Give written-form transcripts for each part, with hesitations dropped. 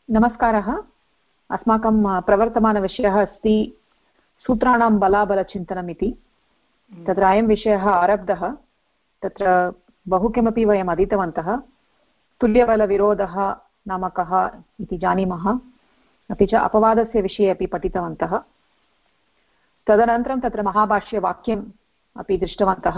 नमस्कारः। अस्माकं प्रवर्तमानविषयः अस्ति सूत्राणां बलाबलचिन्तनम् इति। तत्र अयं विषयः आरब्धः। तत्र बहु किमपि वयम् अधीतवन्तः। तुल्यबलविरोधः नाम कः इति जानीमः, अपि च अपवादस्य विषये अपि पठितवन्तः। तदनन्तरं तत्र महाभाष्यवाक्यम् अपि दृष्टवन्तः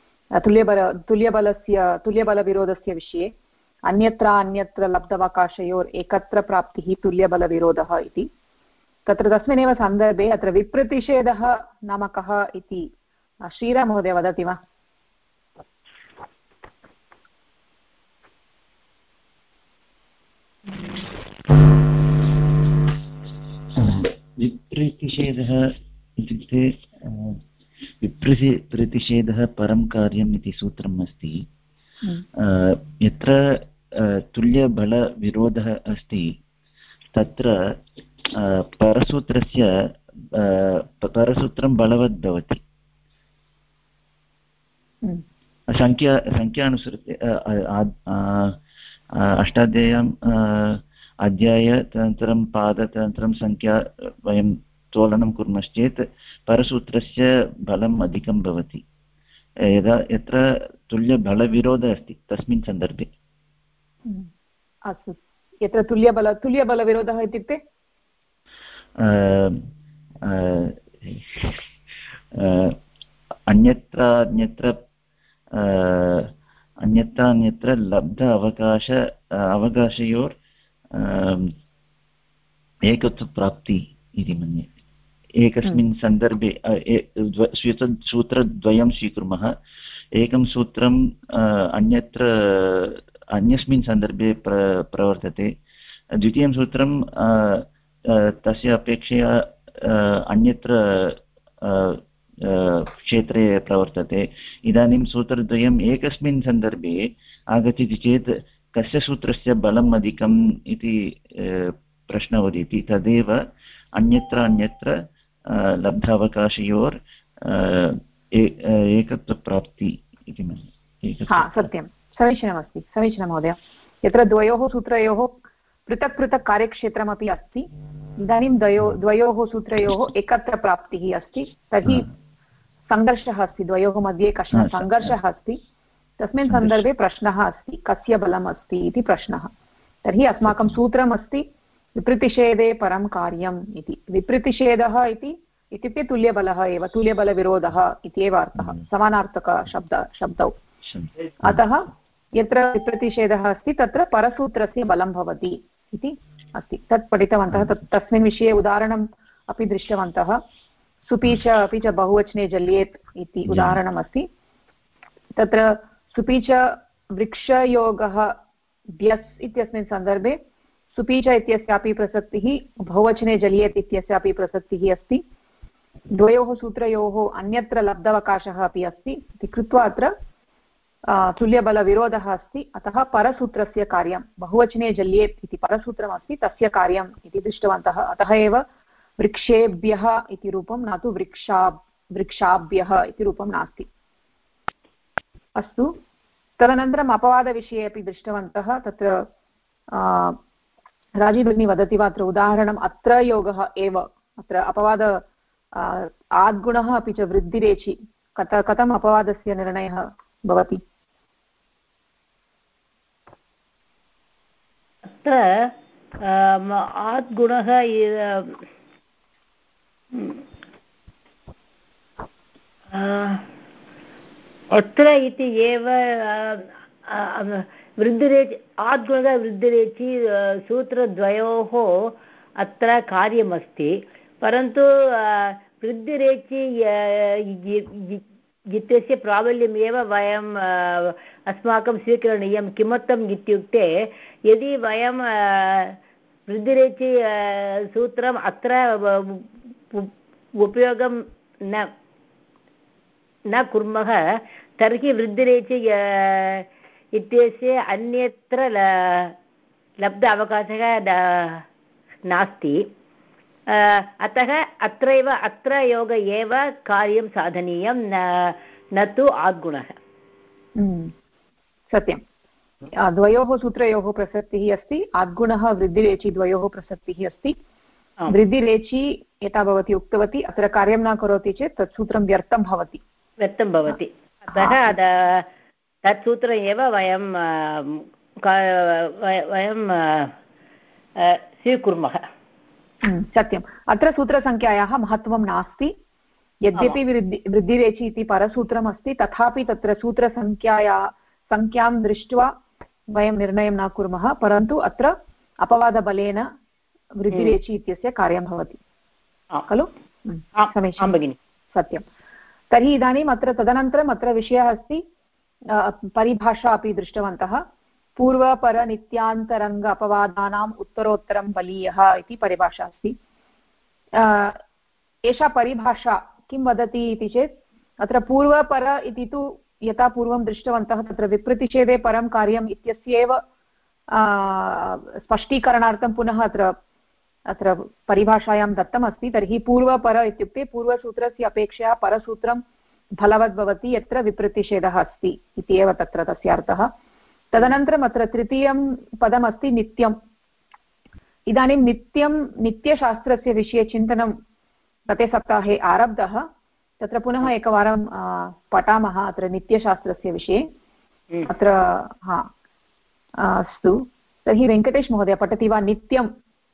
तुल्यबलविरोधस्य विषये। अन्यत्र लब्धवकाशयोर् एकत्र प्राप्तिः तुल्यबलविरोधः इति। तत्र तस्मिन्नेव सन्दर्भे अत्र विप्रतिषेधः नाम कः इति श्रीराम महोदय वदति वा? विप्रतिषेधः इत्युक्ते विप्रतिषेधः परं कार्यम् इति सूत्रम् अस्ति। यत्र तुल्यबलविरोधः अस्ति तत्र परसूत्रं बलवत् भवति। संख्यानुसृत्य अष्टाध्याय्याम् अध्याय तदनन्तरं पाद तदनन्तरं संख्या वयं तोलनं कुर्मश्चेत् परसूत्रस्य बलम् अधिकं भवति यत्र तुल्यबलविरोधः अस्ति तस्मिन् सन्दर्भे। अस्तु, यत्र तुल्यबलविरोधः इत्युक्ते अन्यत्र लब्ध अवकाशयोर् एकत्वप्राप्ति इति मन्ये। एकस्मिन् सन्दर्भे सूत्रद्वयं स्वीकुर्मः। एकं सूत्रम् अन्यस्मिन् सन्दर्भे प्रवर्तते, द्वितीयं सूत्रं तस्य अपेक्षया अन्यत्र क्षेत्रे प्रवर्तते। इदानीं सूत्रद्वयम् एकस्मिन् सन्दर्भे आगच्छति चेत् कस्य सूत्रस्य बलम् अधिकम् इति प्रश्नः उदेति। तदेव अन्यत्र लब्धावकाशयोर् एकत्वप्राप्ति इति मन्ये। सत्यं, समीचीनमस्ति, समीचीनं महोदय। यत्र द्वयोः सूत्रयोः पृथक् पृथक् कार्यक्षेत्रमपि अस्ति, इदानीं द्वयोः सूत्रयोः एकत्र प्राप्तिः अस्ति, तर्हि सङ्घर्षः अस्ति, द्वयोः मध्ये कश्चन सङ्घर्षः अस्ति। तस्मिन् सन्दर्भे प्रश्नः अस्ति, कस्य बलम् अस्ति इति प्रश्नः। तर्हि अस्माकं सूत्रम् अस्ति विप्रतिषेधे परं कार्यम् इति। विप्रतिषेधः इत्युक्ते तुल्यबलः एव, तुल्यबलविरोधः इत्येव अर्थः, समानार्थकशब्दौ। अतः यत्र विप्रतिषेधः अस्ति तत्र परसूत्रस्य बलं भवति इति अस्ति। तत् पठितवन्तः। तस्मिन् विषये उदाहरणम् अपि दृष्टवन्तः। सुपि च अपि च बहुवचने जल्येत् इति उदाहरणमस्ति। तत्र सुपि च वृक्षयोगः द्यस् इत्यस्मिन् सन्दर्भे सुपि च इत्यस्यापि प्रसक्तिः, बहुवचने जल्येत् इत्यस्यापि प्रसक्तिः अस्ति। द्वयोः सूत्रयोः अन्यत्र लब्धवकाशः अपि अस्ति इति कृत्वा अत्र तुल्यबलविरोधः अस्ति। अतः परसूत्रस्य कार्यं, बहुवचने जल्येत् इति परसूत्रमस्ति, तस्य कार्यम् इति दृष्टवन्तः। अतः एव वृक्षेभ्यः इति रूपं, न तु वृक्षाभ्यः इति रूपं नास्ति। अस्तु, तदनन्तरम् अपवादविषये अपि दृष्टवन्तः। तत्र राजी भगिनी वदति वा अत्र उदाहरणम्? अत्र योगः एव, अत्र अपवाद आद्गुणः अपि च वृद्धिरेचि, कथम् अपवादस्य निर्णयः भवति? अत्र आद्गुणः अत्र इति एव वृद्धिरेचि, आद्गुणः वृद्धिरेचि सूत्रद्वयोः अत्र कार्यमस्ति। परन्तु वृद्धिरेचि इत्यस्य प्राबल्यमेव वयम् अस्माकं स्वीकरणीयं। किमर्थम् इत्युक्ते यदि वयं वृद्धिरेचि सूत्रम् अत्र उपयोगं न कुर्मः तर्हि वृद्धिरेचि इत्यस्य अन्यत्र लब्ध अवकाशः नास्ति। अतः अत्र योग एव कार्यं साधनीयं, न तु आद्गुणः। सत्यं। द्वयोः सूत्रयोः प्रसक्तिः अस्ति, आद्गुणः वृद्धिरेचि द्वयोः प्रसक्तिः अस्ति। वृद्धिरेचि यथा भवती उक्तवती अत्र कार्यं न करोति चेत् तत् सूत्रं व्यर्थं भवति। अतः तत् सूत्रम् एव वयं स्वीकुर्मः। सत्यम्। अत्र सूत्रसङ्ख्यायाः महत्त्वं नास्ति। यद्यपि वृद्धिरेचि इति परसूत्रम् अस्ति तथापि तत्र संख्यां दृष्ट्वा वयं निर्णयं न कुर्मः, परन्तु अत्र अपवादबलेन वृद्धिरेचि इत्यस्य कार्यं भवति खलु। समीचीनं भगिनि, सत्यं। तर्हि इदानीम् अत्र तदनन्तरम् अत्र विषयः अस्ति, परिभाषा अपि दृष्टवन्तः। पूर्वपरनित्यान्तरङ्ग अपवादानाम् उत्तरोत्तरं बलीयः इति परिभाषा अस्ति। एषा परिभाषा किं वदति इति चेत् अत्र पूर्वपर इति तु यथा पूर्वं दृष्टवन्तः तत्र विप्रतिषेधे परं कार्यम् इत्यस्यैव स्पष्टीकरणार्थं पुनः अत्र परिभाषायां दत्तमस्ति। तर्हि पूर्वपर इत्युक्ते पूर्वसूत्रस्य अपेक्षया परसूत्रं फलवद् भवति यत्र विप्रतिषेधः अस्ति इति एव तत्र तस्य अर्थः। तदनन्तरम् अत्र तृतीयं पदमस्ति नित्यम्। इदानीं नित्यशास्त्रस्य विषये चिन्तनं गते सप्ताहे आरब्धः। तत्र पुनः एकवारं पठामः अत्र नित्यशास्त्रस्य विषये। अत्र अस्तु, तर्हि वेङ्कटेश महोदय पठति वा नित्यम्?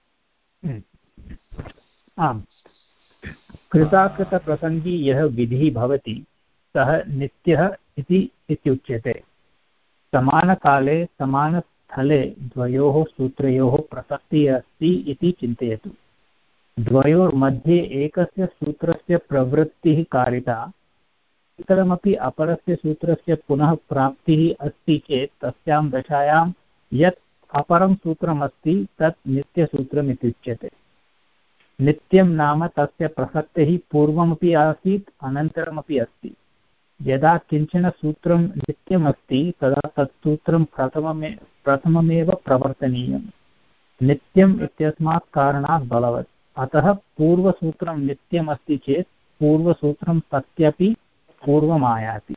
आम्, कृताकृतप्रसङ्गी यः विधिः भवति सः नित्यः इत्युच्यते। समानकाले समानस्थले द्वयोः सूत्रयोः प्रसक्तिः अस्ति इति चिन्तयतु। द्वयोर्मध्ये एकस्य सूत्रस्य प्रवृत्तिः कारिता, इतरमपि अपरस्य सूत्रस्य पुनः प्राप्तिः अस्ति चेत् तस्यां दशायां यत् अपरं सूत्रमस्ति तत् नित्यसूत्रम् इत्युच्यते। नित्यं नाम तस्य प्रसक्तिः पूर्वमपि आसीत् अनन्तरमपि अस्ति। यदा किञ्चन सूत्रं नित्यमस्ति तदा तत् सूत्रं प्रथममेव प्रवर्तनीयं। नित्यम् इत्यस्मात् कारणात् बलवत्। अतः पूर्वसूत्रं नित्यमस्ति चेत् पूर्वसूत्रं सत्यपि पूर्वमायाति।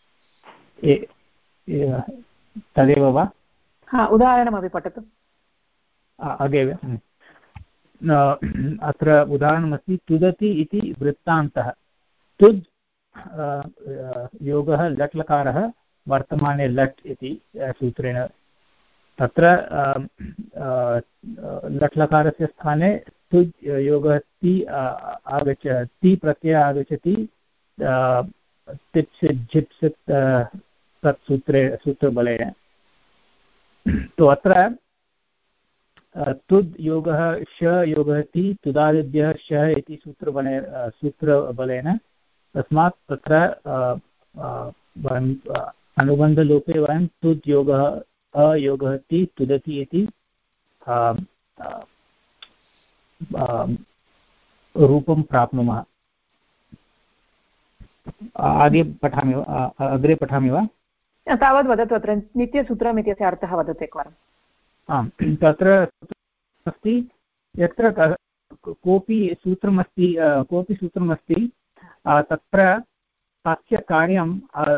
तदेव वा? उदाहरणमपि पठतु। अग्रे अत्र उदाहरणमस्ति, तुदति इति वृत्तान्तः। तुद् योगः लट् लकारः वर्तमाने लट् इति सूत्रेण। तत्र लट् लकारस्य स्थाने तुद् योगः ति प्रत्ययः आगच्छति। तिप् झिप् तत् सूत्रबलेन। तो अत्र तुद् योगः श योगः ति, तुदादिभ्यः श इति सूत्रबलेन। तस्मात् तत्र अनुबन्धलोपे वयं तुद् योगः अयोगः ति तुदति इति रूपं प्राप्नुमः। अग्रे पठामि वा? तावद् वदतु। अत्र नित्यसूत्रम् इत्यस्य अर्थः वदतु एकवारम्। आम्, तत्र अस्ति यत्र कोऽपि सूत्रमस्ति तत्र तस्य कार्यं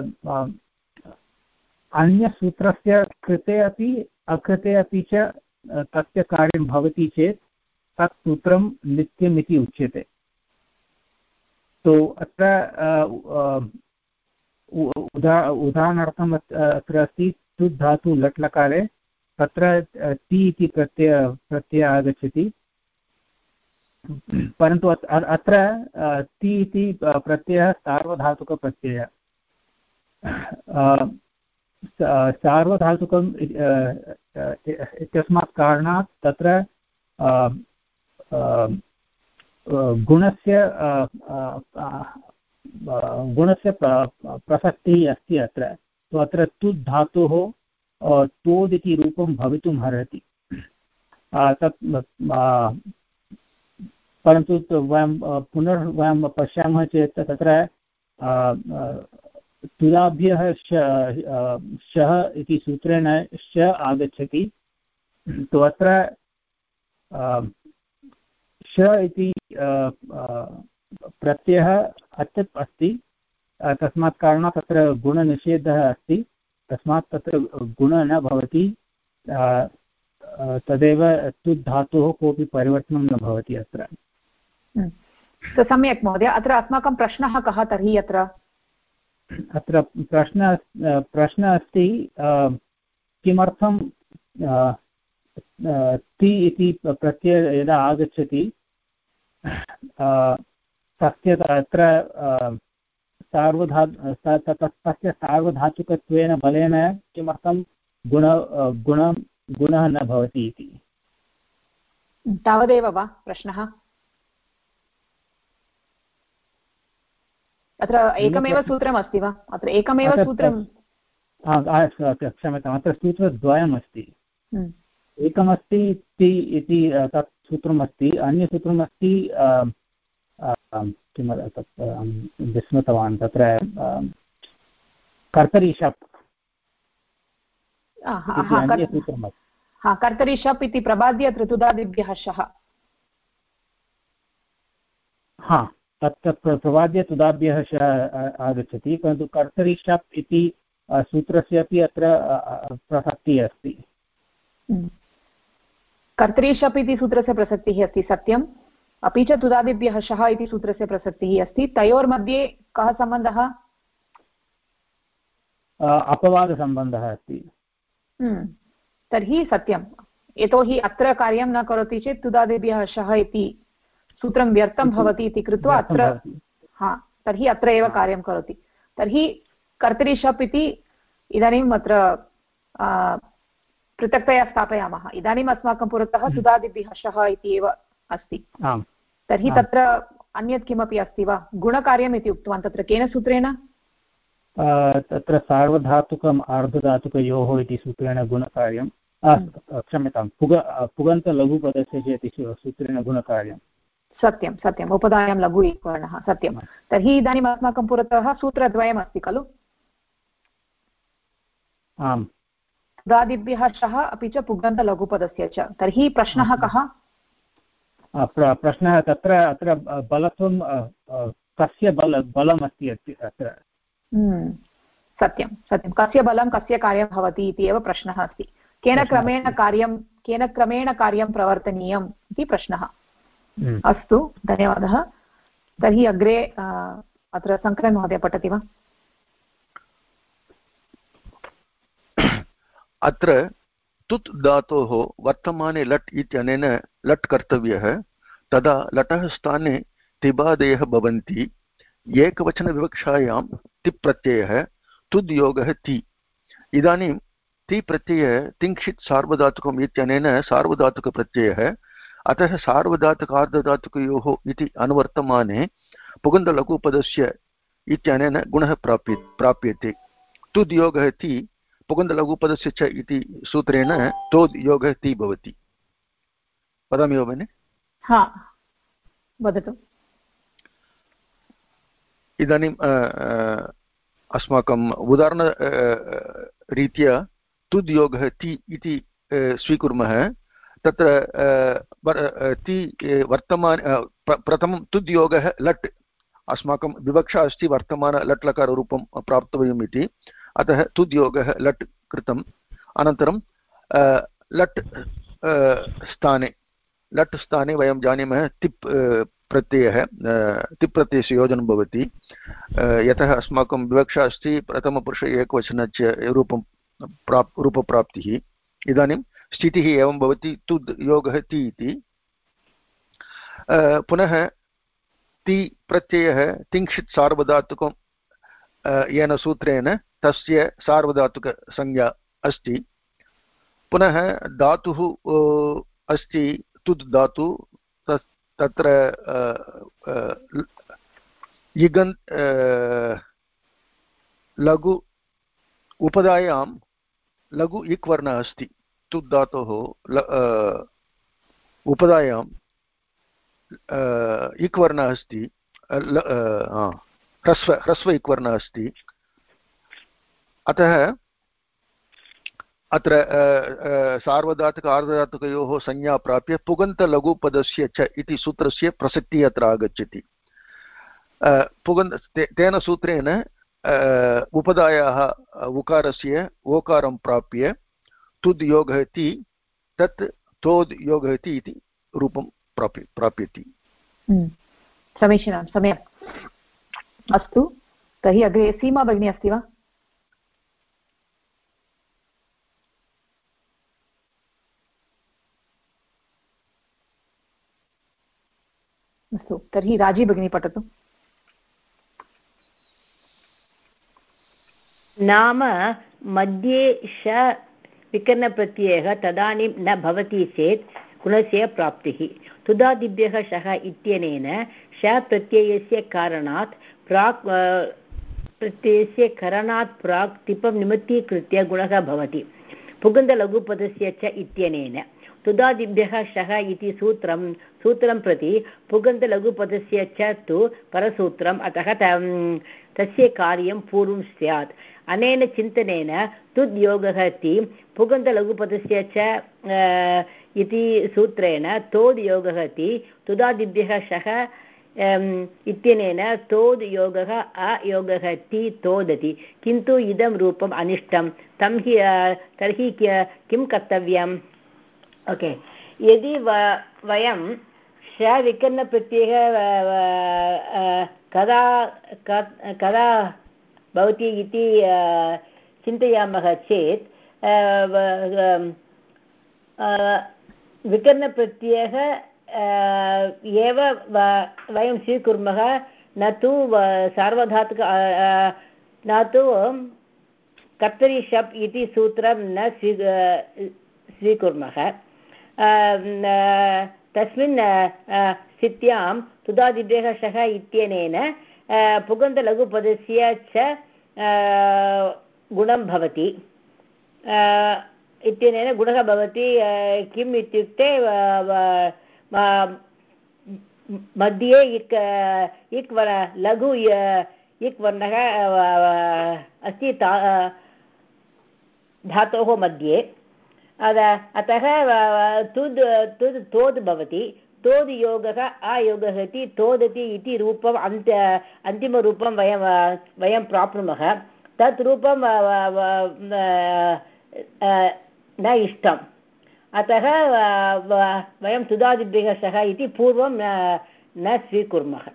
अन्यसूत्रस्य कृते अपि अकृते अपि च तस्य कार्यं भवति चेत् तत् सूत्रं नित्यम् इति उच्यते। तो अत्र उदाहरणार्थम् अत्र अस्ति तुद् धातु लट् लकारे तत्र ति इति प्रत्यय आगच्छति, परन्तु अत्र ति इति प्रत्ययः सार्वधातुकप्रत्ययः। सार्वधातुकम् इत्यस्मात् कारणात् तत्र गुणस्य प्रसक्तिः अस्ति अत्र। तो अत्र तुद् धातोः तोद् इति रूपं भवितुम् अर्हति। परन्तु वयं पश्यामः चेत् तत्र तुदाभ्यः शः इति सूत्रेण श आगच्छति। तो अत्र श इति प्रत्ययः अत्यत् अस्ति, तस्मात् कारणात् तत्र गुणनिषेधः अस्ति। तस्मात् तत्र गुणः न भवति, तदेव तुद् धातोः कोऽपि परिवर्तनं न भवति अत्र। सम्यक् महोदय। अत्र अस्माकं प्रश्नः कः तर्हि? अत्र प्रश्नः अस्ति किमर्थं ति इति प्रत्ययः यदा आगच्छति तस्य अत्र तस्य सार्वधातुकत्वेन बलेन किमर्थं गुणः न भवति इति। तावदेव वा प्रश्नः? अत्र एकमेव सूत्रम् अस्ति वा? अत्र एकमेव सूत्रं? क्षम्यताम्, अत्र सूत्रद्वयम् अस्ति। एकमस्ति ति इति तत् सूत्रमस्ति, अन्यसूत्रमस्ति किं तत् विस्मृतवान्, तत्र कर्तरि शप् अन्यसूत्रमस्ति। कर्तरि शप् इति प्रबाद्य अत्र तुदादिभ्यः शः। तत्र प्रवाद्य तुदाभ्यः आगच्छति, परन्तु कर्तरि शप् इति सूत्रस्य अपि अत्र प्रसक्तिः अस्ति। कर्तरि शप् इति सूत्रस्य प्रसक्तिः अस्ति, सत्यम्। अपि च तुदादिभ्यः शः इति सूत्रस्य प्रसक्तिः अस्ति। तयोर्मध्ये कः सम्बन्धः? अपवादसम्बन्धः अस्ति। तर्हि सत्यं, यतोहि अत्र कार्यं न करोति चेत् तुदादिभ्यः शः इति सूत्रं व्यर्थं भवति इति कृत्वा अत्र तर्हि अत्र एव कार्यं करोति। तर्हि कर्तरि शप् इति इदानीम् अत्र पृथक्तया स्थापयामः। इदानीम् अस्माकं पुरतः तुदादिभ्यः शः इति एव अस्ति। तर्हि तत्र अन्यत् किमपि अस्ति वा? गुणकार्यम् इति उक्तवान्, तत्र केन सूत्रेण? तत्र सार्वधातुकम् आर्धधातुकयोः इति सूत्रेण गुणकार्यं, क्षम्यतां, पुगन्तलघुपदस्य चेत् सूत्रेण गुणकार्यं। सत्यं सत्यम्, उपधायां लघु वर्णः, सत्यं। तर्हि इदानीम् अस्माकं पुरतः सूत्रद्वयमस्ति खलु? आम्, तुदादिभ्यः शः अपि च पुगन्तलघुपदस्य च। तर्हि प्रश्नः कः? प्रश्नः तत्र अत्र बलत्वं कस्य बलमस्ति अत्र? सत्यं सत्यं, कस्य बलं कस्य कार्यं भवति इति एव प्रश्नः अस्ति। केन क्रमेण कार्यं प्रवर्तनीयम् इति प्रश्नः। अस्तु, धन्यवादः। तर्हि अग्रे अत्र शङ्करन् महोदय पठति वा? अत्र तुत् धातोः वर्तमाने लट् इत्यनेन लट् कर्तव्यः, तदा लटः स्थाने तिबादयः भवन्ति। एकवचनविवक्षायां तिप् प्रत्ययः, तुद् योगः ति। इदानीं ति प्रत्ययः तिङ्क्षित् सार्वधातुकम् इत्यनेन सार्वधातुकप्रत्ययः, अतः सार्वधातुकार्धधातुकयोः इति अनुवर्तमाने पुगन्तलघुपदस्य इत्यनेन गुणः प्राप्यते। तुद् योगः ति पुगन्तलघुपदस्य च इति सूत्रेण तोद् योगः ति भवति। वदामि वा भगिनि? वदतु। इदानीम् अस्माकम् उदाहरणरीत्या तुद् योगः ति इति स्वीकुर्मः। तत्र ति वर्तमान प्रथमं तुद् योगः लट्, अस्माकं विवक्षा अस्ति वर्तमान लट् लकाररूपं प्राप्तव्यम् इति, अतः तुद् योगः लट् कृतम्। अनन्तरं लट् स्थाने वयं जानीमः तिप् प्रत्ययः, तिप् प्रत्ययस्य योजनं भवति। यतः अस्माकं विवक्षा अस्ति प्रथमपुरुष एकवचनस्य रूपप्राप्तिः। इदानीं स्थितिः एवं भवति, तुद् योगः ति इति। पुनः ति प्रत्ययः तिङ्क्षित् सार्वधातुकं येन सूत्रेण तस्य सार्वधातुकसंज्ञा अस्ति। पुनः धातुः अस्ति तुद् धातु, तत्र लघु उपधायां लघु इक् वर्णः अस्ति। तुद् धातोः उपधायां इक् वर्णः अस्ति, ह्रस्व इक् वर्णः अस्ति। अतः अत्र सार्वधातुक आर्धधातुकयोः संज्ञा प्राप्य पुगन्तलघुपदस्य च इति सूत्रस्य प्रसक्तिः अत्र आगच्छति। तेन सूत्रेण उपधायाः उकारस्य ओकारं प्राप्य तुद् योगः इति तत् तोद् योगः इति रूपं प्राप्यति। समीचीनं, सम्यक्। अस्तु, तर्हि अग्रे सीमा भगिनी अस्ति वा? अस्तु, तर्हि राजी भगिनी पठतु। नाम मध्ये श विकरणप्रत्ययः तदानीं न भवति चेत् गुणस्य प्राप्तिः। तुदादिभ्यः शः इत्यनेन श प्रत्ययस्य कारणात् प्राक् तिपं निमित्तीकृत्य गुणः भवति। पुगन्धलघुपदस्य च इत्यनेन तुदादिभ्यः शः इति सूत्रं प्रति पुगन्धलघुपदस्य च तु परसूत्रम्, अतः तस्य कार्यं पूर्वं स्यात्। अनेन चिन्तनेन तुद् योगः इति पुगन्धलघुपदस्य च इति सूत्रेण तोद् योगः इति तुदादिभ्यः शः इत्यनेन तोद् योगः अयोगः इति तोदति, किन्तु इदं रूपम् अनिष्टं। तर्हि किं कर्तव्यम्? ओके, यदि वयं शविकरणप्रत्ययः कदा भवति इति चिन्तयामः चेत् विकरणप्रत्ययः एव वयं स्वीकुर्मः, न तु सार्वधातुक न तु कर्तरि शप् इति सूत्रं न स्वीकुर्मः। तस्मिन् स्थित्यां तुदादिभ्यः शः इत्यनेन पुगन्धलघुपदस्य च गुणं भवति, इत्यनेन गुणः भवति। किम् इत्युक्ते मध्ये इक् लघु इक् वर्णः अस्ति धातोः मध्ये, अतः तोद् भवति। तोद् योगः अयोगः इति तोदति इति रूपम् अन्तिमरूपं वयं प्राप्नुमः। तत् रूपं न इष्टम्, अतः वयं तुदादिभ्यः शः इति पूर्वं न स्वीकुर्मः।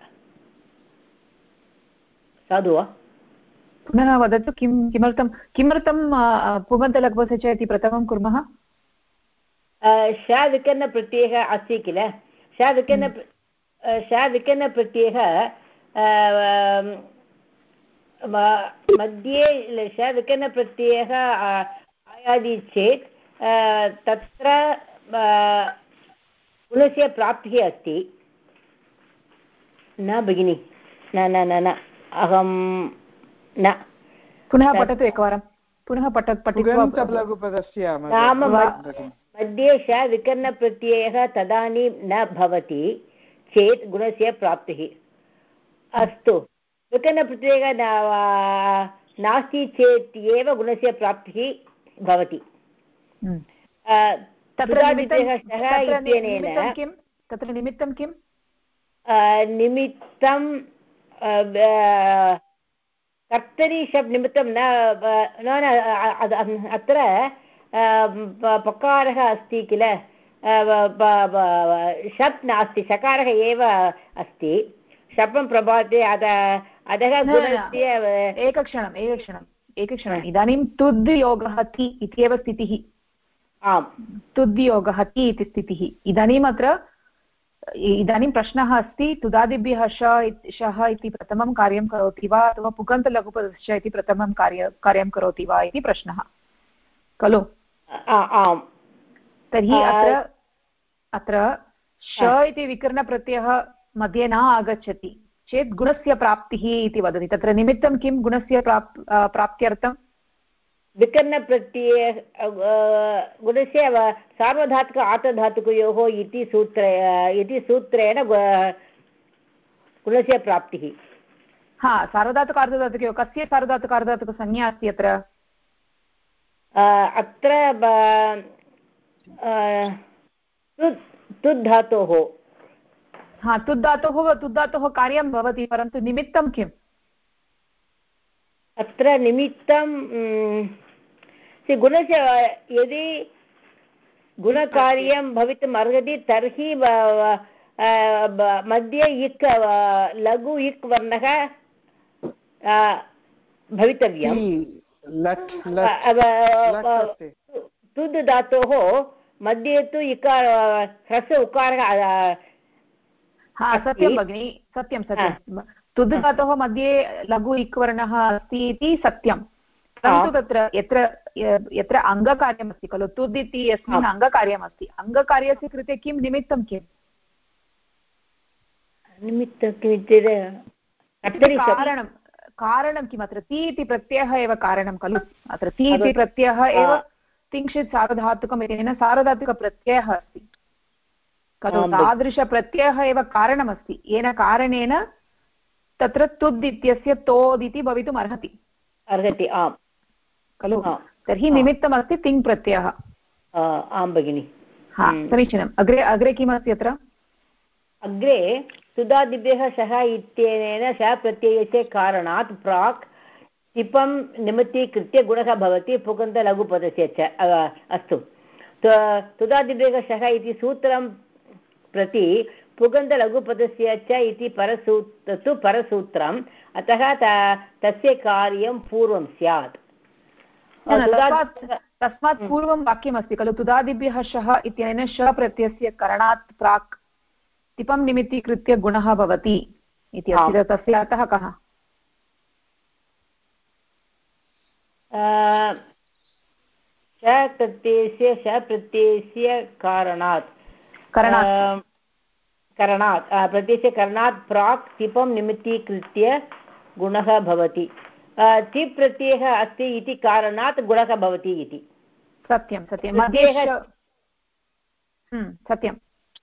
साधु वा? पुनः वदतु, किमर्थं पुगन्तलघुपदस्य च इति प्रथमं कुर्मः? शविकरणप्रत्ययः अस्ति किल, शविकरणप्रत्ययः मध्ये शविकरणप्रत्ययः आयाति चेत् तत्र गुणस्य प्राप्तिः अस्ति। न भगिनि, न अहं न। पुनः पठतु एकवारं, पुनः पुगन्तलघुपदस्य नाम मध्ये शविकरणप्रत्ययः तदानीं न भवति चेत् गुणस्य प्राप्तिः। अस्तु, विकरणप्रत्ययः नास्ति चेत् एव गुणस्य प्राप्तिः भवति। तत्र निमित्तं किम्? निमित्तं कर्तरि शब्द निमित्तं न अत्र पकारः अस्ति किल, शप् नास्ति, शकारः एव अस्ति। शपं प्रभाते अधः गुणस्य एकक्षणम् इदानीं तुद् योगः ति इत्येव स्थितिः। आम्, तुद् योगः ति इति स्थितिः। इदानीं प्रश्नः अस्ति, तुदादिभ्यः शः इति प्रथमं कार्यं करोति वा अथवा पुगन्तलघुपदस्य इति प्रथमं कार्यं करोति वा इति प्रश्नः खलु? आम्। तर्हि अत्र श इति विकरणप्रत्ययः मध्ये न आगच्छति चेत् गुणस्य प्राप्तिः इति वदति। तत्र निमित्तं किं गुणस्य प्राप्त्यर्थं? विकरणप्रत्यय गुणस्य सार्वधातुक आर्धधातुकयोः इति सूत्रेण गुणस्य प्राप्तिः। हा, सार्वधातुक आर्धधातुकयोः। कस्य सार्वधातुक आर्धधातुकसंज्ञा अस्ति अत्र? अत्र तुद् धातोः। हा, तुद्धातोः कार्यं भवति, परन्तु निमित्तं किम्? अत्र निमित्तं गुणस्य यदि गुणकार्यं भवितुम् अर्हति तर्हि मध्ये इक् लघु इक् वर्णः भवितव्यं। तुद् धातोः मध्ये तु इकार ह्रस्व उकारः। सत्यं भगिनि, सत्यं सत्यं। तुद् धातोः मध्ये लघु इक् वर्णः अस्ति इति सत्यं, परन्तु तत्र यत्र अङ्गकार्यमस्ति खलु, तुद् इति यस्मिन् अङ्गकार्यमस्ति, अङ्गकार्यस्य कृते किं निमित्तं किम्? कारणं किम्? अत्र ति इति प्रत्ययः एव कारणं खलु। अत्र ति इति प्रत्ययः एव तिंशित् सार्वधातुकम् इत्यनेन सार्वधातुकप्रत्ययः अस्ति खलु। तादृशप्रत्ययः एव कारणमस्ति, येन कारणेन तत्र तुद् इत्यस्य तोद् इति भवितुम् अर्हति आम् खलु। तर्हि निमित्तमस्ति तिङ् प्रत्ययः। आं भगिनि, समीचीनम्। अग्रे किमस्ति अत्र? अग्रे सुधादिभ्यः शः इत्यनेन शः प्रत्ययस्य कारणात् प्राक् टिपं निमित्तीकृत्य गुणः भवति पुगन्तलघुपदस्य च। अस्तु, तुदादिभ्यः शः इति सूत्रं प्रति पुगन्तलघुपदस्य च इति परसूत्रम्, अतः तस्य कार्यं पूर्वं स्यात्। तस्मात् पूर्वं वाक्यमस्ति खलु, तुदादिभ्यः शः इत्यनेन श प्रत्ययस्य करणात् प्राक् टिपं निमित्तीकृत्य गुणः भवति इति अस्ति। तस्य अर्थः कः? प्रत्ययस्य करणात् प्राक् टिपं निमित्तीकृत्य गुणः भवति। टिप् प्रत्ययः अस्ति इति कारणात् गुणः भवति इति। सत्यं सत्यं। सत्यं।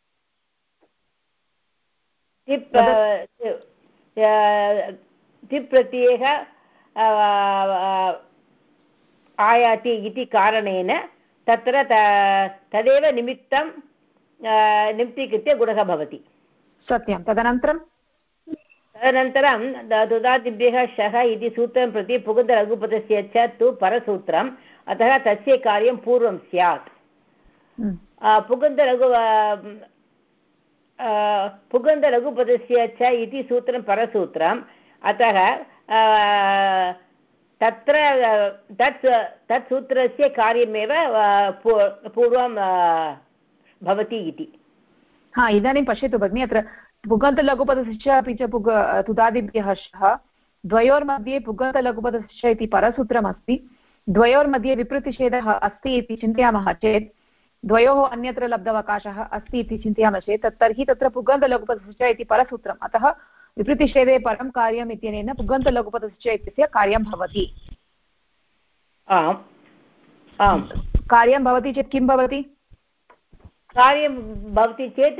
टिप् प्रत्ययः आयाति इति कारणेन तत्र तदेव निमित्तीकृत्य गुणः भवति। सत्यं। तदनन्तरं तुदादिभ्यः शः इति सूत्रं प्रति पुगन्तलघुपदस्य च तु परसूत्रम्, अतः तस्य कार्यं पूर्वं स्यात्। पुगन्तलघुपदस्य च इति सूत्रं परसूत्रम्, अतः तत्र तत् सूत्रस्य कार्यमेव पूर्वं भवति इति। इदानीं पश्यतु भगिनि, अत्र पुगन्तलघुपदस्य अपि च तुदादिभ्यः शः द्वयोर्मध्ये पुगन्तलघुपदस्य इति परसूत्रमस्ति। द्वयोर्मध्ये विप्रतिषेधः अस्ति इति चिन्तयामः चेत्, द्वयोः अन्यत्र लब्धवकाशः अस्ति इति चिन्तयामः चेत्, तर्हि तत्र पुगन्तलघुपदस्य इति परसूत्रम्, अतः विप्रतिषेधे परं कार्यम् इत्यनेन पुगन्तलघुपदस्य इत्यस्य कार्यं भवति। कार्यं भवति चेत् किं भवति? कार्यं भवति चेत्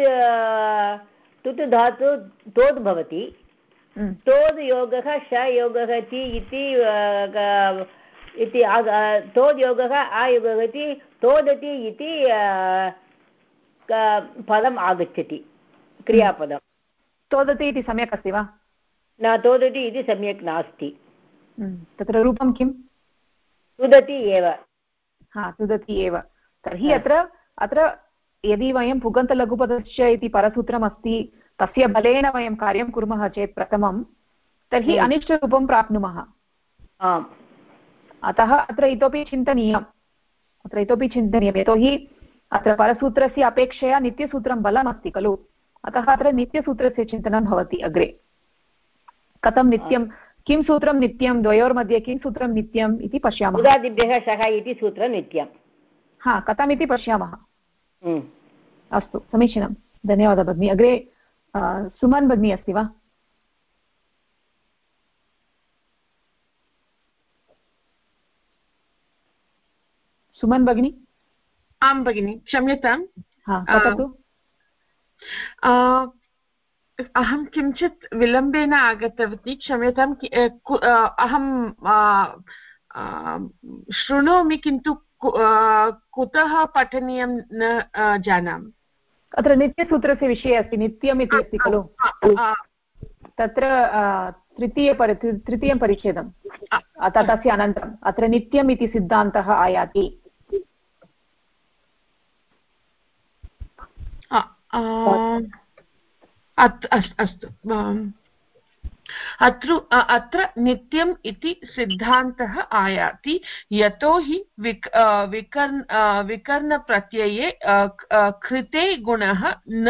तुद् धातु तोद् भवति। तोद् योगः श योगः ति इति तोद् योगः आयोगः इति तोदति इति पदम् आगच्छति, क्रियापदम्। तोदति इति सम्यक् अस्ति वा? न, तोदति इति सम्यक् नास्ति। तत्र रूपं किं? तुदति एव। तुदति एव। तर्हि अत्र यदि वयं पुगन्तलघुपदस्य इति परसूत्रमस्ति, तस्य बलेन वयं कार्यं कुर्मः चेत् प्रथमं, तर्हि अनिष्टरूपं प्राप्नुमः। अतः अत्र इतोपि चिन्तनीयम्, यतोहि अत्र परसूत्रस्य अपेक्षया नित्यसूत्रं बलमस्ति खलु। अतः अत्र नित्यसूत्रस्य चिन्तनं भवति अग्रे। कथं नित्यं, किं सूत्रं नित्यं, द्वयोर्मध्ये किं सूत्रं नित्यम् इति पश्यामः। तुदादिभ्यः शः इति सूत्रं नित्यं। कथमिति पश्यामः। अस्तु, समीचीनं, धन्यवादः भगिनी। अग्रे सुमन् भगिनी अस्ति वा? सुमन् भगिनी? आं भगिनि, क्षम्यताम्। वदतु। अहं किञ्चित् विलम्बेन आगतवती, क्षम्यताम्। अहं शृणोमि, किन्तु कुतः पठनीयं न जानामि। अत्र नित्यसूत्रस्य विषये अस्ति, नित्यम् इति अस्ति खलु। तत्र तृतीयं परिच्छेदं तस्य अनन्तरम् अत्र नित्यम् इति सिद्धान्तः आयाति। अस्तु अत्र नित्यम् इति सिद्धान्तः आयाति यतोहि विकर्णप्रत्यये कृते गुणः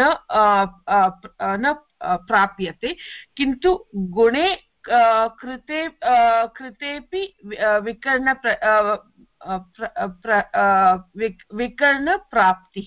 न प्राप्यते किन्तु गुणे कृतेपि विकर्णप्राप्तिः।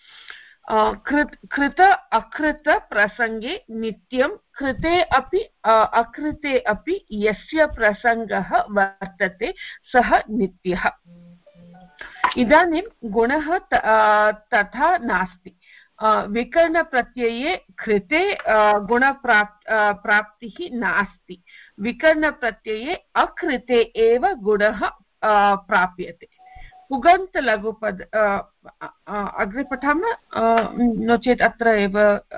कृत अकृत प्रसंगे नित्यं कृते अपि अकृते अपि यस्य प्रसंगः वर्तते सः नित्यः। इदानीं गुणः तथा नास्ति। विकर्णप्रत्यये कृते गुणप्राप्तिः नास्ति। विकर्णप्रत्यये अकृते एव गुणः प्राप्यते। पुगन्तलघुपद अग्रे पठामः नो चेत् अत्र एव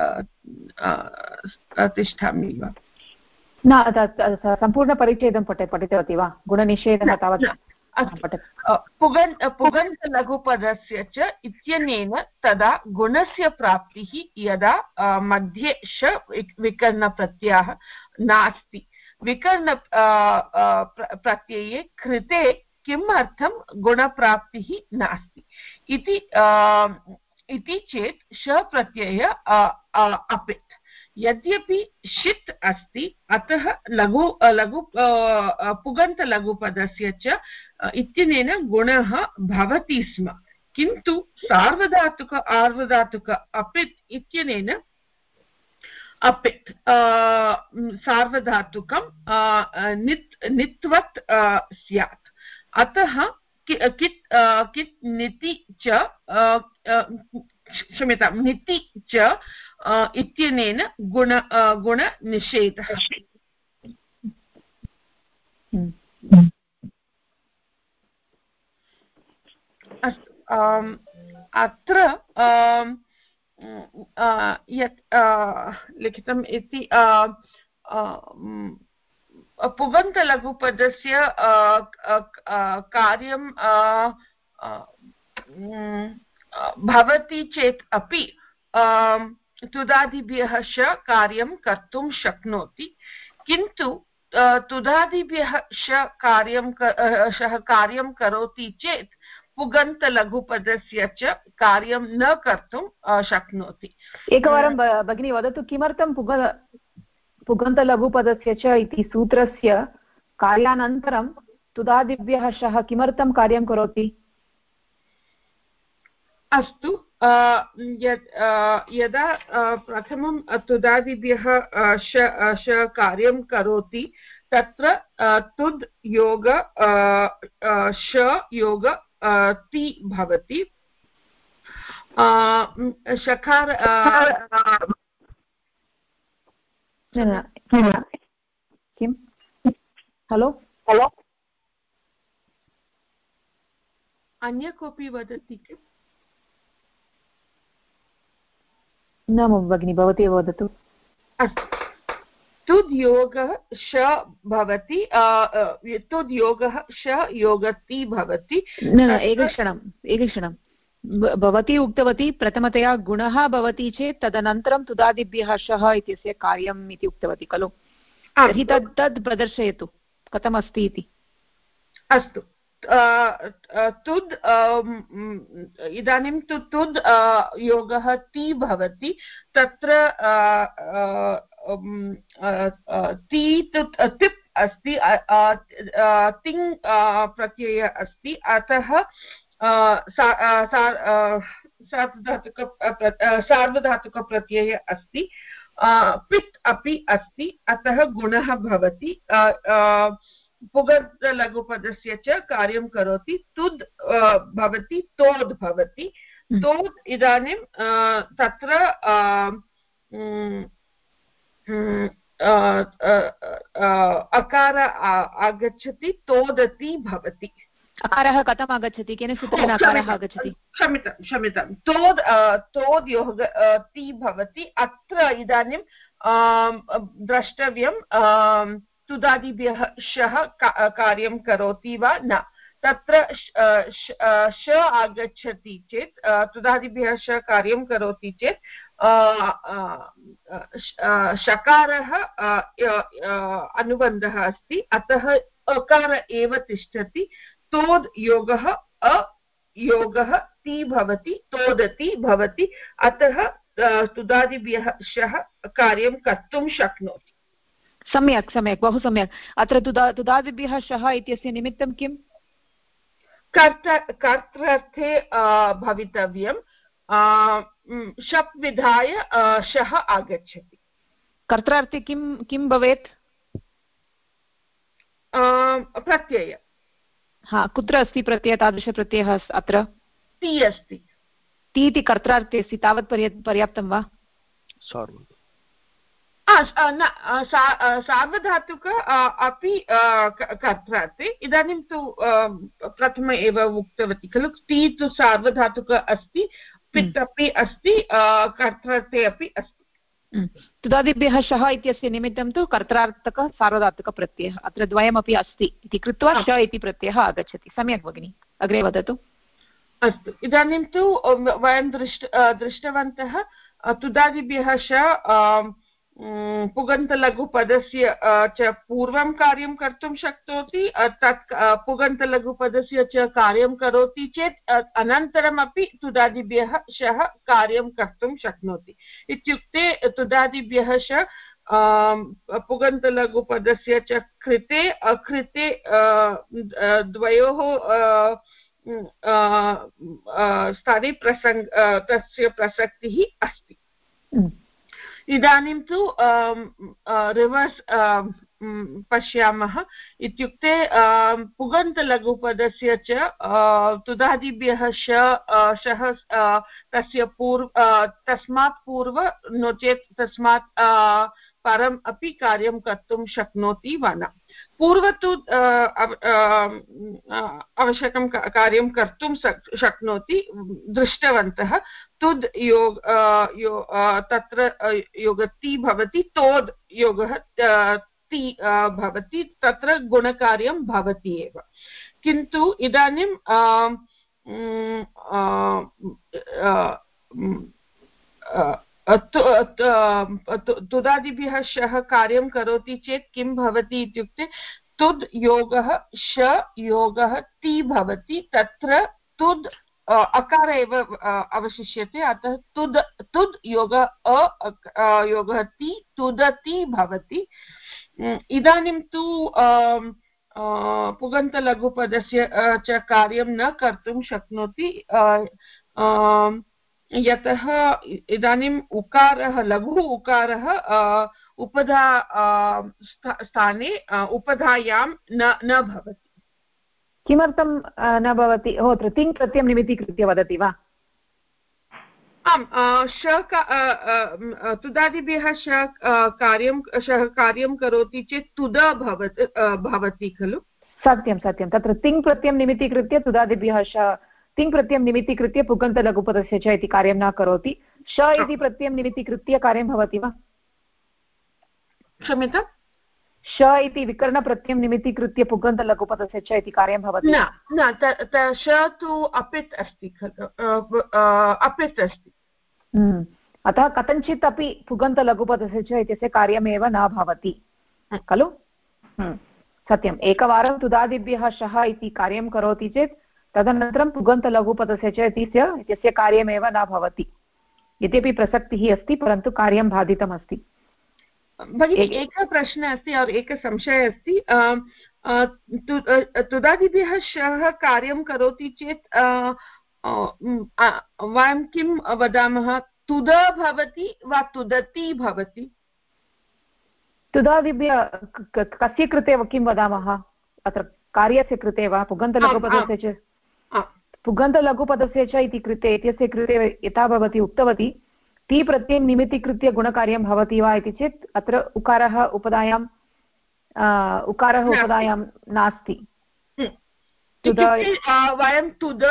तिष्ठामि वा? न सम्पूर्णपरिच्छेदं पठितवती वा? गुणनिषेधः तावत् पुगन्तलघुपदस्य च इत्यनेन तदा गुणस्य प्राप्तिः यदा मध्ये श विकर्णप्रत्ययः नास्ति। विकर्ण प्रत्यये कृते किमर्थं गुणप्राप्तिः नास्ति इति चेत् श प्रत्यय अपित्। यद्यपि षित् अस्ति अतः लघु पुगन्तलघुपदस्य च इत्यनेन गुणः भवति स्म किन्तु सार्वधातुक आर्वधातुक अपित् इत्यनेन अपित् सार्वधातुकं नित्वत् स्यात्। अतः कित् निति च क्षम्यतां निति च इत्यनेन गुणनिषेधः। अस्तु अत्र यत् लिखितम् इति पुगन्तलघुपदस्य कार्यं भवति चेत् अपि तुदादिभ्यः श कार्यं कर्तुं शक्नोति किन्तु तुदादिभ्यः श कार्यं करोति चेत् पुगन्तलघुपदस्य च कार्यं न कर्तुं शक्नोति। एकवारं भगिनी वदतु किमर्थं पुगन्तलघुपदस्य च इति सूत्रस्य कार्यानन्तरं तुदादिभ्यः शः किमर्थं कार्यं करोति? अस्तु यदा प्रथमं तुदादिभ्यः श कार्यं करोति तत्र तुद् योग श योग ति भवति। शकार किं हलो अन्य कोऽपि वदति किम्? न भगिनी भवती वदतु। अस्तु तुद् योगः श भवति तुद् योगः श योगति भवति। एकक्षणं भवती उक्तवती प्रथमतया गुणः भवति चेत् तदनन्तरं तुदादिभ्यः शः इत्यस्य कार्यम् इति उक्तवती खलु? तर्हि तद् प्रदर्शयतु कथमस्ति इति। अस्तु तुद् इदानीं तु तुद् योगः ति भवति तत्र ति तिप् अस्ति तिङ् प्रत्यय अस्ति अतः सार्वधातुकप्रत्यय अस्ति पित् अपि अस्ति अतः गुणः भवति। पुगन्तलघुपदस्य च कार्यं करोति तुद् भवति तोद् भवति। तोद् इदानीं तत्र अकार आगच्छति तोदति भवति। अकारः कथम् आगच्छति? केन सूत्रेण अकारः आगच्छति? क्षम्यतां तोद् योग ति भवति। अत्र इदानीं द्रष्टव्यं तुदादिभ्यः शः कार्यं करोति वा न। तत्र श आगच्छति चेत् तुदादिभ्यः श कार्यं करोति चेत् शकारः अनुबन्धः अस्ति, अतः अकार एव तिष्ठति। तोद् योगः अयोगः ति भवति, तोदति भवति, अतः तुदादिभ्यः शः कार्यं कर्तुं शक्नोति। सम्यक् सम्यक्, बहु सम्यक्। अत्र तुदादिभ्यः शः इत्यस्य निमित्तं किम्? कर्तृर्थे भवितव्यं, शप् विधाय शः आगच्छति। कर्तृर्थे किं भवेत्? प्रत्यय। हा, कुत्र अस्ति प्रत्ययः? तादृशप्रत्ययः अत्र ति अस्ति। ति इति कर्तृर्थे अस्ति, तावत् पर्याप्तं वा? सार्वधातुक अपि कर्तृर्थे। इदानीं तु प्रथम एव उक्तवती खलु, ति तु सार्वधातुक अस्ति, पित् अपि अस्ति, कर्तृर्थे अपि अस्ति। तुदादिभ्यः शः इत्यस्य निमित्तं तु कर्तृर्थकः सार्वधातुकप्रत्ययः, अत्र द्वयमपि अस्ति इति कृत्वा श इति प्रत्ययः आगच्छति। सम्यक् भगिनि, अग्रे वदतु। अस्तु, इदानीं तु वयं दृष्टवन्तः तुदादिभ्यः श पुगन्तलघुपदस्य च पूर्वं कार्यं कर्तुं शक्नोति, तत् पुगन्तलघुपदस्य च कार्यं करोति चेत् अनन्तरमपि तुदादिभ्यः शः कार्यं कर्तुं शक्नोति। इत्युक्ते तुदादिभ्यः श पुगन्तलघुपदस्य च कृते अकृते द्वयोः स्थाने तस्य प्रसक्तिः अस्ति। इदानीं तु रिवर्स् पश्यामः। इत्युक्ते पुगन्तलघुपदस्य च तुदादिभ्यः शः तस्मात् पूर्व नो चेत् तस्मात् परम् अपि कार्यं कर्तुं शक्नोति वा न। पूर्व तु आवश्यकं कार्यं कर्तुं शक्नोति, दृष्टवन्तः। तुद् तत्र योगति भवति, तोद् योगः ति भवति, तत्र गुणकार्यं भवति एव। किन्तु इदानीं तुदादिभ्यः शः कार्यं करोति चेत् किं भवति इत्युक्ते तुद् योगः श योगः ति भवति, तत्र तुद् अकार एव अवशिष्यते, अतः तुद् योगः योगः ति तुदति भवति। इदानीं तु पुगन्तलघुपदस्य च कार्यं न कर्तुं शक्नोति, यतः इदानीम् उकारः लघु उकारः उपधा स्थाने उपधायां न भवति। किमर्थं न भवति? हो, अत्र तिङ् प्रत्ययं निमित्तीकृत्य वदति वा? आम्, तुदादिभ्यः शः कार्यं करोति चेत् तुद भवति खलु। सत्यं सत्यं, तत्र तिङ् प्रत्ययं निमित्तीकृत्य तुदादिभ्यः तिङ् प्रत्ययं निमित्तीकृत्य पुगन्तलघुपदस्य च इति कार्यं न करोति। श इति प्रत्ययं निमित्तीकृत्य कार्यं भवति वा? क्षम्यताम्, श इति विकरणप्रत्ययं निमित्तीकृत्य पुगन्तलघुपदस्य च इति कार्यं भवति न। श तु अपित् अस्ति खलु, अपित् अस्ति। अतः कथञ्चित् अपि पुगन्तलघुपदस्य च इत्यस्य कार्यमेव न भवति खलु। सत्यम्, एकवारं तुदादिभ्यः शः इति कार्यं करोति चेत् तदनन्तरं पुगन्तलघुपदस्य च इत्यस्य कार्यमेव न भवति। यद्यपि प्रसक्तिः अस्ति, परन्तु कार्यं बाधितमस्ति। भगिनि, एकः प्रश्नः अस्ति और एकः संशयः अस्ति। तुदादिभ्यः शः कार्यं करोति चेत् वयं किं वदामः? तुद भवति वा तुदति भवति? तुदादिभ्यः कस्य कृते किं वदामः? अत्र कार्यस्य कृते वा? पुगन्तलघुपदस्य च पुगन्तलघुपदस्य च इति कृते, इत्यस्य कृते यथा भवती उक्तवती, ति प्रत्ययं निमित्तीकृत्य गुणकार्यं भवति वा इति चेत् अत्र उकारः उपधायां नास्ति। वयं तुद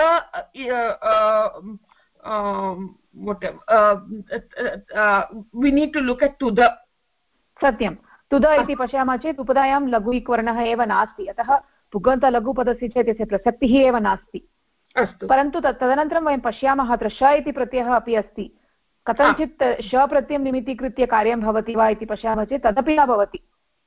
we need to look at tuda सत्यं तुद इति पश्यामः चेत् उपधायां लघु इक्वर्णः एव नास्ति, अतः पुगन्तलघुपदस्य चेत् यस्य प्रसक्तिः एव नास्ति। परन्तु तदनन्तरं वयं पश्यामः अत्र श इति प्रत्ययः अपि अस्ति, कथञ्चित् श प्रत्ययं निमित्तीकृत्य कार्यं भवति वा इति पश्यामः चेत् तदपि न भवति।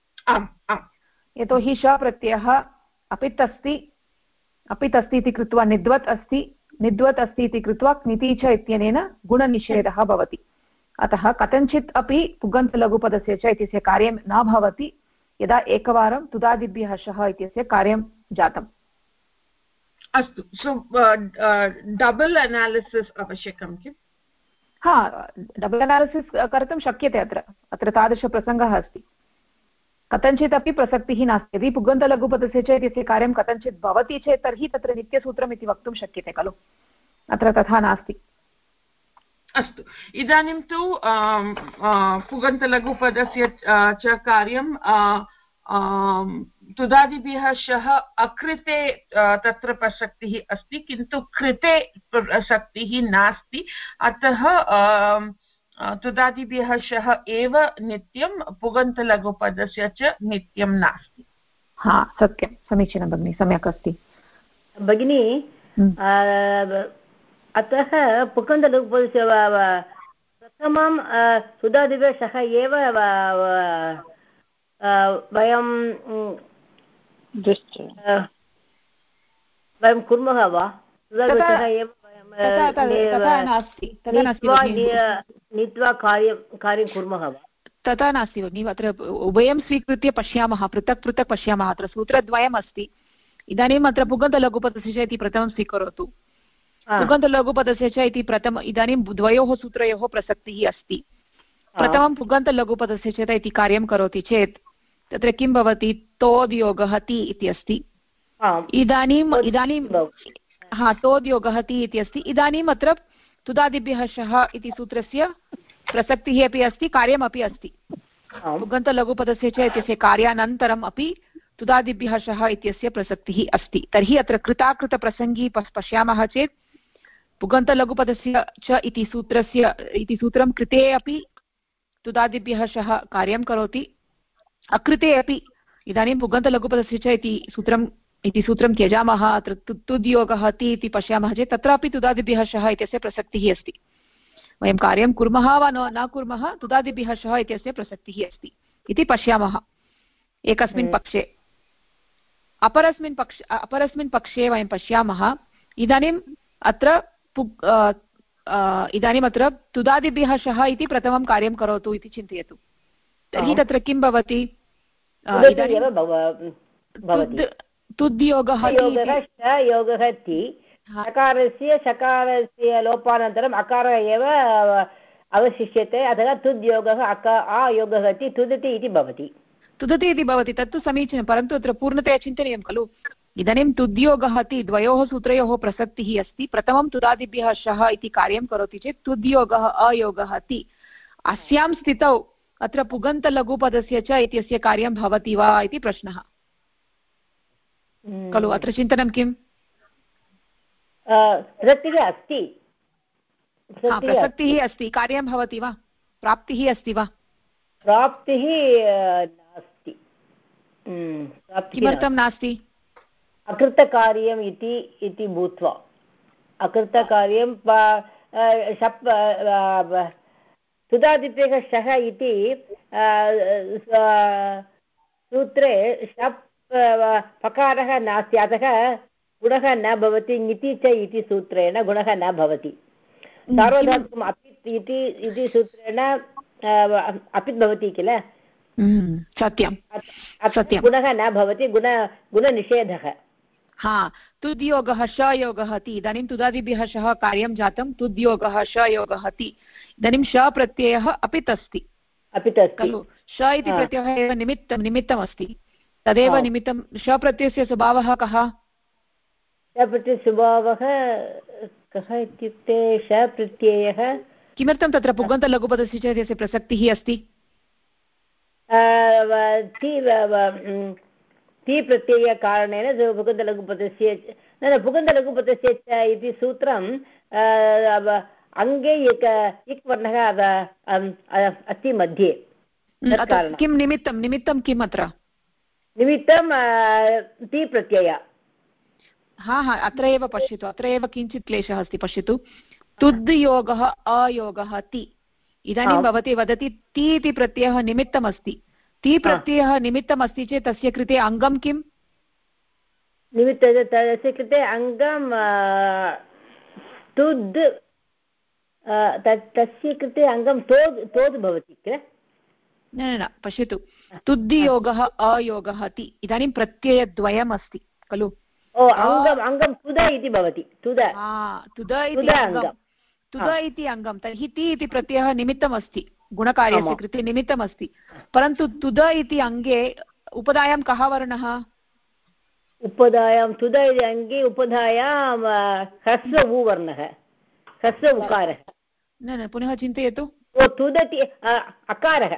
यतोहि श प्रत्ययः अपित् अस्ति इति कृत्वा निद्वत् अस्ति इति कृत्वा क्निति च इत्यनेन गुणनिषेधः भवति। अतः कथञ्चित् अपि पुगन्तलघुपदस्य च इत्यस्य कार्यं न भवति यदा एकवारं तुदादिभ्यः शः इत्यस्य कार्यं जातम्। अस्तु, सो डबल् अनालिसिस् आवश्यकं किम्? हा, डबल् अनालिसिस् कर्तुं शक्यते। अत्र तादृशप्रसङ्गः अस्ति। कथञ्चित् अपि प्रसक्तिः नास्ति। यदि पुगन्तलघुपदस्य च इत्यस्य कार्यं कथञ्चित् भवति चेत् तर्हि तत्र नित्यसूत्रम् इति वक्तुं शक्यते खलु, अत्र तथा नास्ति। अस्तु, इदानीं तु पुगन्तलघुपदस्य च कार्यं तुदादिभ्यः शः अकृते तत्र प्रसक्तिः अस्ति, किन्तु कृते प्रसक्तिः नास्ति। अतः तुदादिभ्यः शः एव नित्यं, पुगन्तलघुपदस्य च नित्यं नास्ति। हा, सत्यं, समीचीनं भगिनि, सम्यक् अस्ति भगिनी। अतः पुगन्तलघुपदस्य प्रथमं तुदादिभ्यः शः एव वयं कुर्मः वा? नीत्वा कार्यं कुर्मः वा? तथा नास्ति भगिनि। अत्र उभयं स्वीकृत्य पश्यामः, पृथक् पृथक् पश्यामः। अत्र सूत्रद्वयम् अस्ति। इदानीम् अत्र पुगन्तलघुपदस्य च इति प्रथमं स्वीकरोतु। पुगन्तलघुपदस्य च इति इदानीं द्वयोः सूत्रयोः प्रसक्तिः अस्ति। प्रथमं पुगन्तलघुपदस्य च इति कार्यं करोति चेत् तत्र किं भवति? तोद्योगः ति इति अस्ति। इदानीं तोद्योगः ति इति अस्ति। इदानीम् अत्र तुदादिभ्यः शः इति सूत्रस्य प्रसक्तिः अपि अस्ति, कार्यमपि अस्ति। पुगन्तलघुपदस्य च इत्यस्य कार्यानन्तरम् अपि तुदादिभ्यः शः इत्यस्य प्रसक्तिः अस्ति। तर्हि अत्र कृताकृतप्रसङ्गी पश्यामः चेत् पुगन्तलघुपदस्य च इति सूत्रं कृते अपि तुदादिभ्यः शः कार्यं करोति, अकृते अपि। इदानीं पुगन्तलघुपदस्य च इति सूत्रं त्यजामः, अत्र तुद्योगः ति इति पश्यामः चेत् तत्रापि तुदादिभ्यः शः इत्यस्य प्रसक्तिः अस्ति। वयं कार्यं कुर्मः वा न कुर्मः, तुदादिभ्यः शः इत्यस्य प्रसक्तिः अस्ति इति पश्यामः एकस्मिन् पक्षे। अपरस्मिन् पक्षे वयं पश्यामः, इदानीम् अत्र तुदादिभ्यः शः इति प्रथमं कार्यं करोतु इति चिन्तयतु। तर्हि तत्र किं भवति? तुद्योगः शकारस्य लोपानन्तरम् अकारः एव अवशिष्यते, अतः तुद्योगः आयोगः इति तुदति इति भवति। तुदति इति भवति, तत्तु समीचीनं। परन्तु अत्र पूर्णतया चिन्तनीयं खलु। इदानीं तुद्योगः इति द्वयोः सूत्रयोः प्रसक्तिः अस्ति। प्रथमं तुदादिभ्यः शः इति कार्यं करोति चेत् तुद्योगः अयोगः इति। अस्यां स्थितौ अत्र पुगन्तलघुपदस्य च इत्यस्य कार्यं भवति वा इति प्रश्नः खलु। अत्र चिन्तनं किम्? प्रसक्तिः अस्ति, कार्यं भवति वा? प्राप्तिः अस्ति वा? प्राप्तिः नास्ति। किमर्थं नास्ति? अकृतकार्यम् इति भूत्वा अकृतकार्यं तुदादिभ्यः शः इति सूत्रे शप् पकारः नास्ति, अतः गुणः न भवति। ङिति च इति सूत्रेण गुणः न भवति। सार्वधातुकम् अपित् इति सूत्रेण अपित् भवति किल? सत्यं, गुणः न भवति, गुणनिषेधः। हा, तुद्योगः शयोगः इति। इदानीं तुदादिभ्यः शः कार्यं जातं, तुद्योगः शयोगः इति। इदानीं श प्रत्ययः अपित् अस्ति खलु। श इति प्रत्ययः एव निमित्तमस्ति, तदेव निमित्तं। श प्रत्ययस्य स्वभावः कः? स्वभावः कः इत्युक्ते श प्रत्ययः किमर्थं तत्र पुगन्तलघुपदस्य च इत्यस्य प्रसक्तिः अस्ति? ति प्रत्ययकारणेन पुगन्तलघुपदस्य पुगन्तलघुपदस्य च इति सूत्रं अङ्गे इक् वर्णः अस्ति मध्ये। किं निमित्तं निमित्तं किम् अत्र निमित्तं ति प्रत्यय अत्र एव पश्यतु अत्र एव किञ्चित् क्लेशः अस्ति पश्यतु तुद् योगः अयोगः ति इदानीं भवती वदति ति इति प्रत्ययः निमित्तमस्ति ति प्रत्ययः निमित्तमस्ति चेत् तस्य कृते अङ्गं किम् निमित्त तस्य कृते अङ्गं तुद् तस्य कृते अङ्गं तोद् भवति किल न पश्यतु तुद्योगः अयोगः ति इदानीं प्रत्ययद्वयम् अस्ति खलु अङ्गं तुद इति भवति तुद इति अङ्गं तर्हि ति इति प्रत्ययः निमित्तमस्ति गुणकार्यस्य कृते निमित्तमस्ति परन्तु तुद इति अङ्गे उपधायां कः वर्णः उपधायां तुद इति अङ्गे उपधायां ह्रस्व उ वर्णः ह्रस्व उकारः न पुनः चिन्तयतु तुदति अकारः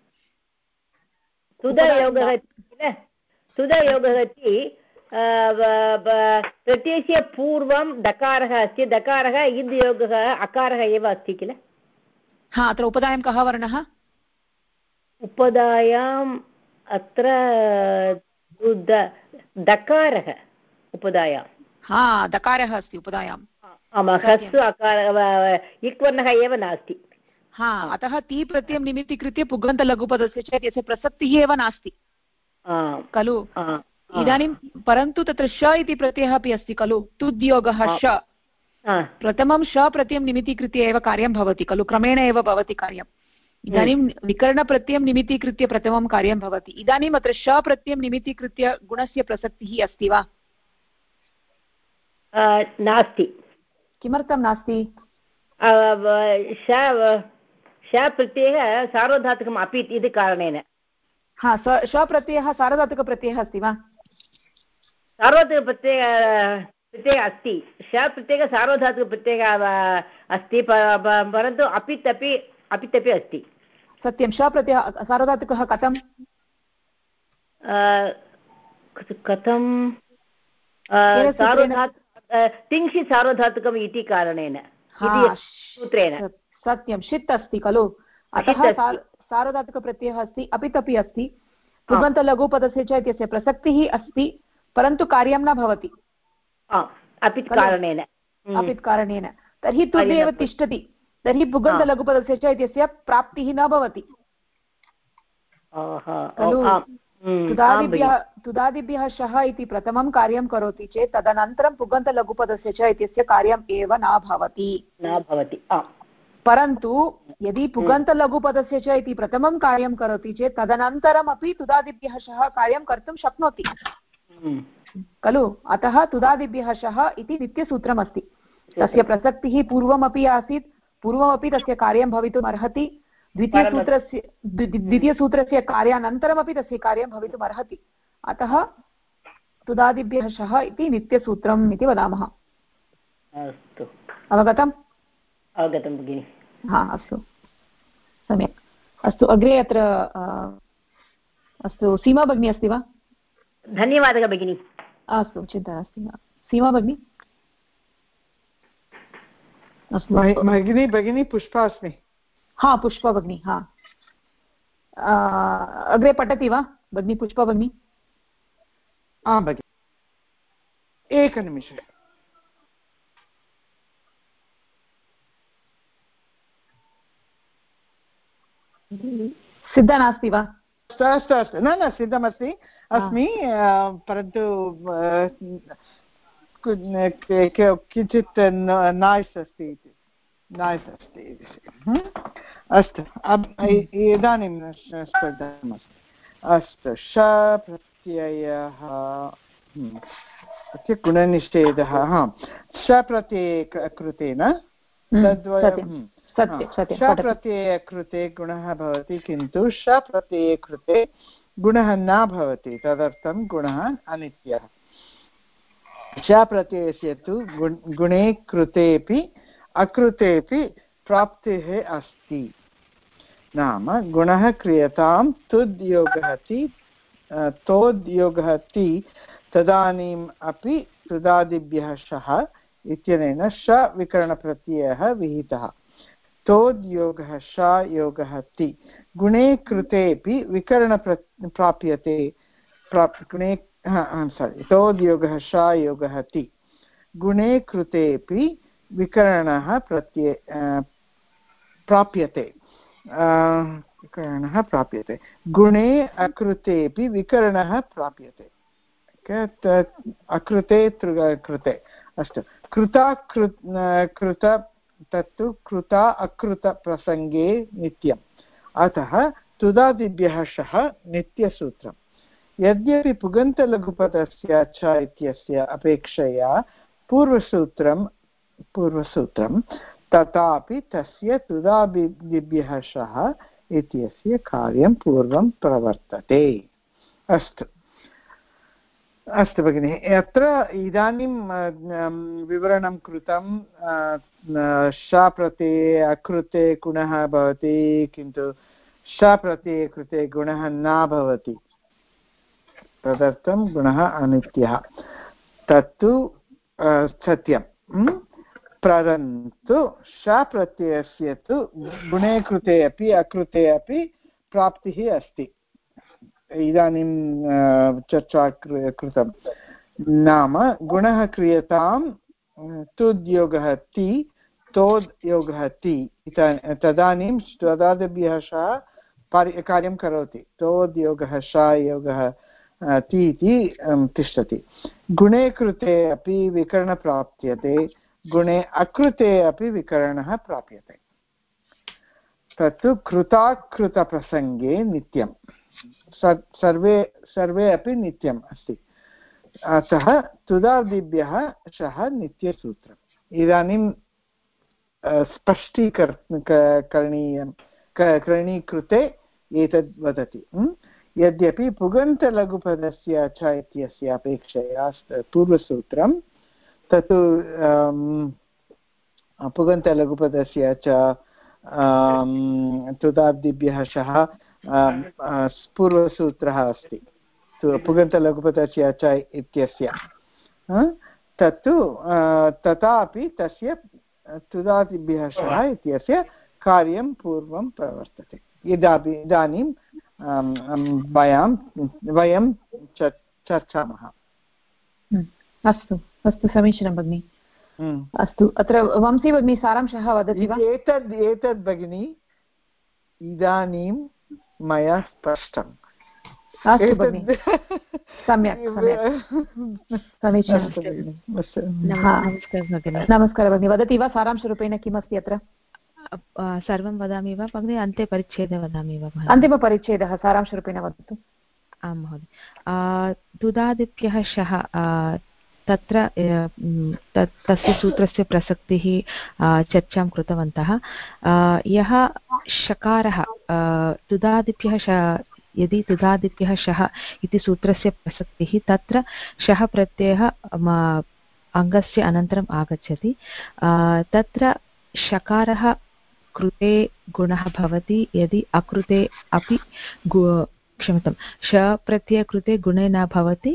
तुदयोगः किल तुदयोगः इति प्रत्ययस्य पूर्वं दकारः अस्ति दकारः इद् योगः अकारः एव अस्ति किल अत्र उपधायां कः वर्णः उपधायाम् अत्र दकारः उपधायां दकारः अस्ति उपधायां ह्रस्व अकारः इक् वर्णः एव नास्ति अतः ति प्रत्ययं निमित्तीकृत्य पुगन्तलघुपदस्य चेत् यस्य प्रसक्तिः एव नास्ति खलु इदानीं परन्तु तत्र श इति प्रत्ययः अपि अस्ति खलु तुद्योगः श प्रथमं श प्रत्ययं निमित्तीकृत्य एव कार्यं भवति खलु क्रमेण एव भवति कार्यम् इदानीं विकरणप्रत्ययं निमित्तीकृत्य प्रथमं कार्यं भवति इदानीम् अत्र श प्रत्ययं निमित्तीकृत्य गुणस्य प्रसक्तिः अस्ति वा नास्ति किमर्थं नास्ति श प्रत्ययः सार्वधातुकम् अपि इति कारणेन श प्रत्ययः सार्वधातुकप्रत्ययः अस्ति वा सार्वधातुकप्रत्ययः अस्ति श प्रत्ययः सार्वधातुकप्रत्ययः अस्ति परन्तु अपित् अपि अस्ति सत्यं श प्रत्ययः सार्वधातुकः कथं तिङ्क्षि सार्वधातुकम् इति कारणेन सूत्रेण सत्यं षित् अस्ति खलु अतः सार्वधातुकप्रत्ययः अस्ति अपित् अपि अस्ति पुगन्तलघुपदस्य च इत्यस्य प्रसक्तिः अस्ति परन्तु कार्यं न भवति अपित् कारणेन तर्हि तुदेव तिष्ठति तर्हि पुगन्तलघुपदस्य च इत्यस्य प्राप्तिः न भवति खलु तुदादिभ्यः शः इति प्रथमं कार्यं करोति चेत् तदनन्तरं पुगन्तलघुपदस्य च इत्यस्य कार्यम् एव न भवति परन्तु यदि पुगन्तलघुपदस्य च इति प्रथमं कार्यं करोति चेत् तदनन्तरमपि तुदादिभ्यः शः कार्यं कर्तुं शक्नोति खलु अतः तुदादिभ्यः शः इति नित्यसूत्रमस्ति तस्य प्रसक्तिः पूर्वमपि आसीत् पूर्वमपि तस्य कार्यं भवितुम् अर्हति द्वितीयसूत्रस्य कार्यानन्तरमपि तस्य कार्यं भवितुम् अर्हति अतः तुदादिभ्यः शः इति नित्यसूत्रम् इति वदामः अवगतम् अवगतं भगिनि अस्तु सम्यक् अस्तु अग्रे अत्र अस्तु सीमा भगिनी अस्ति वा धन्यवादः भगिनि अस्तु चिन्ता नास्ति सीमा भगिनी अस्तु भगिनी पुष्पा अस्मि पुष्पा भगिनी अग्रे पठति वा भगिनी पुष्पा भगिनी भगिनि एकनिमिषम् सिद्धा नास्ति वा अस्तु न सिद्धमस्ति अस्मि परन्तु किञ्चित् नाय्स् अस्ति अस्तु इदानीं स्पर्धामस्ति अस्तु श प्रत्ययः गुणनिषेधः श प्रत्यये कृते न तद्वयं प्रत्यये कृते गुणः भवति किन्तु श प्रत्यये कृते गुणः न भवति तदर्थं गुणः अनित्यः श प्रत्ययस्य तु गुणे कृतेपि अकृतेपि प्राप्तिः अस्ति नाम गुणः क्रियतां तुद्योगः ति तोद्योगः ति तदानीम् अपि तुदादिभ्यः शः इत्यनेन श विकरणप्रत्ययः विहितः तोद्योगः शा योगः ति गुणे कृतेपि विकरण प्राप्यते गुणे तोद्योगः शा योगः ति गुणे कृतेपि विकरणः प्राप्यते विकरणः प्राप्यते गुणे अकृतेपि विकरणः प्राप्यते अकृते कृते अस्तु कृत तत्तु कृता अकृतप्रसङ्गे नित्यम् अतः तुदादिभ्यः शः नित्यसूत्रम् यद्यपि पुगन्तलघुपदस्य च इत्यस्य अपेक्षया पूर्वसूत्रं तथापि तस्य तुदादिभ्यः शः इत्यस्य कार्यं पूर्वं प्रवर्तते अस्तु भगिनि अत्र इदानीं विवरणं कृतं शा प्रत्यये अकृते गुणः भवति किन्तु शा प्रत्यये कृते गुणः न भवति तदर्थं गुणः अनित्यः तत्तु सत्यं परन्तु शा प्रत्ययस्य तु गुणे कृते अपि अकृते अपि प्राप्तिः अस्ति इदानीं चर्चा कृतं नाम गुणः क्रियतां तुद्योगः ति तोद्योगः ति तदानीं तदादिभ्यः शः कार्यं करोति तोद्योगः शा योगः ति इति तिष्ठति गुणे कृते अपि विकरणं प्राप्यते गुणे अकृते अपि विकरणः प्राप्यते तत्तु कृताकृतप्रसङ्गे नित्यं सर्वे अपि नित्यम् अस्ति अतः तुदादिभ्यः शः नित्यसूत्रम् इदानीं करणीकृते एतद् वदति यद्यपि पुगन्तलघुपदस्य च इत्यस्य अपेक्षया पूर्वसूत्रं तत्तु पुगन्तलघुपदस्य च तुदादिभ्यः शः पूर्वसूत्रः अस्ति पुगन्तलघुपदस्य च इत्यस्य तत्तु तथापि तस्य तुदादिभ्यः शः इत्यस्य कार्यं पूर्वं प्रवर्तते इदानीं वयं चर्चामः अस्तु अस्तु समीचीनं भगिनि अस्तु अत्र वंशी भगिनी सारांशः वदति वा एतद् भगिनि इदानीं मया स्पष्टम् अस्तु भगिनि सम्यक् समीचीनं नमस्कारः भगिनि वदति वा सारांशरूपेण किमस्ति अत्र सर्वं वदामि वा भगिनि अन्ते परिच्छेदं वदामि वा अन्तिमपरिच्छेदः सारांशरूपेण वदतु आं महोदय तुदादिभ्यः शः तत्र तस्य सूत्रस्य प्रसक्तिः चर्चां कृतवन्तः यः शकारः तुदादिभ्यः यदि तुदादिभ्यः शः इति सूत्रस्य प्रसक्तिः तत्र शः प्रत्ययः अङ्गस्य अनन्तरम् आगच्छति तत्र शकारः कृते गुणः भवति यदि अकृते अपि क्षम्यतां श प्रत्ययकृते गुणे न भवति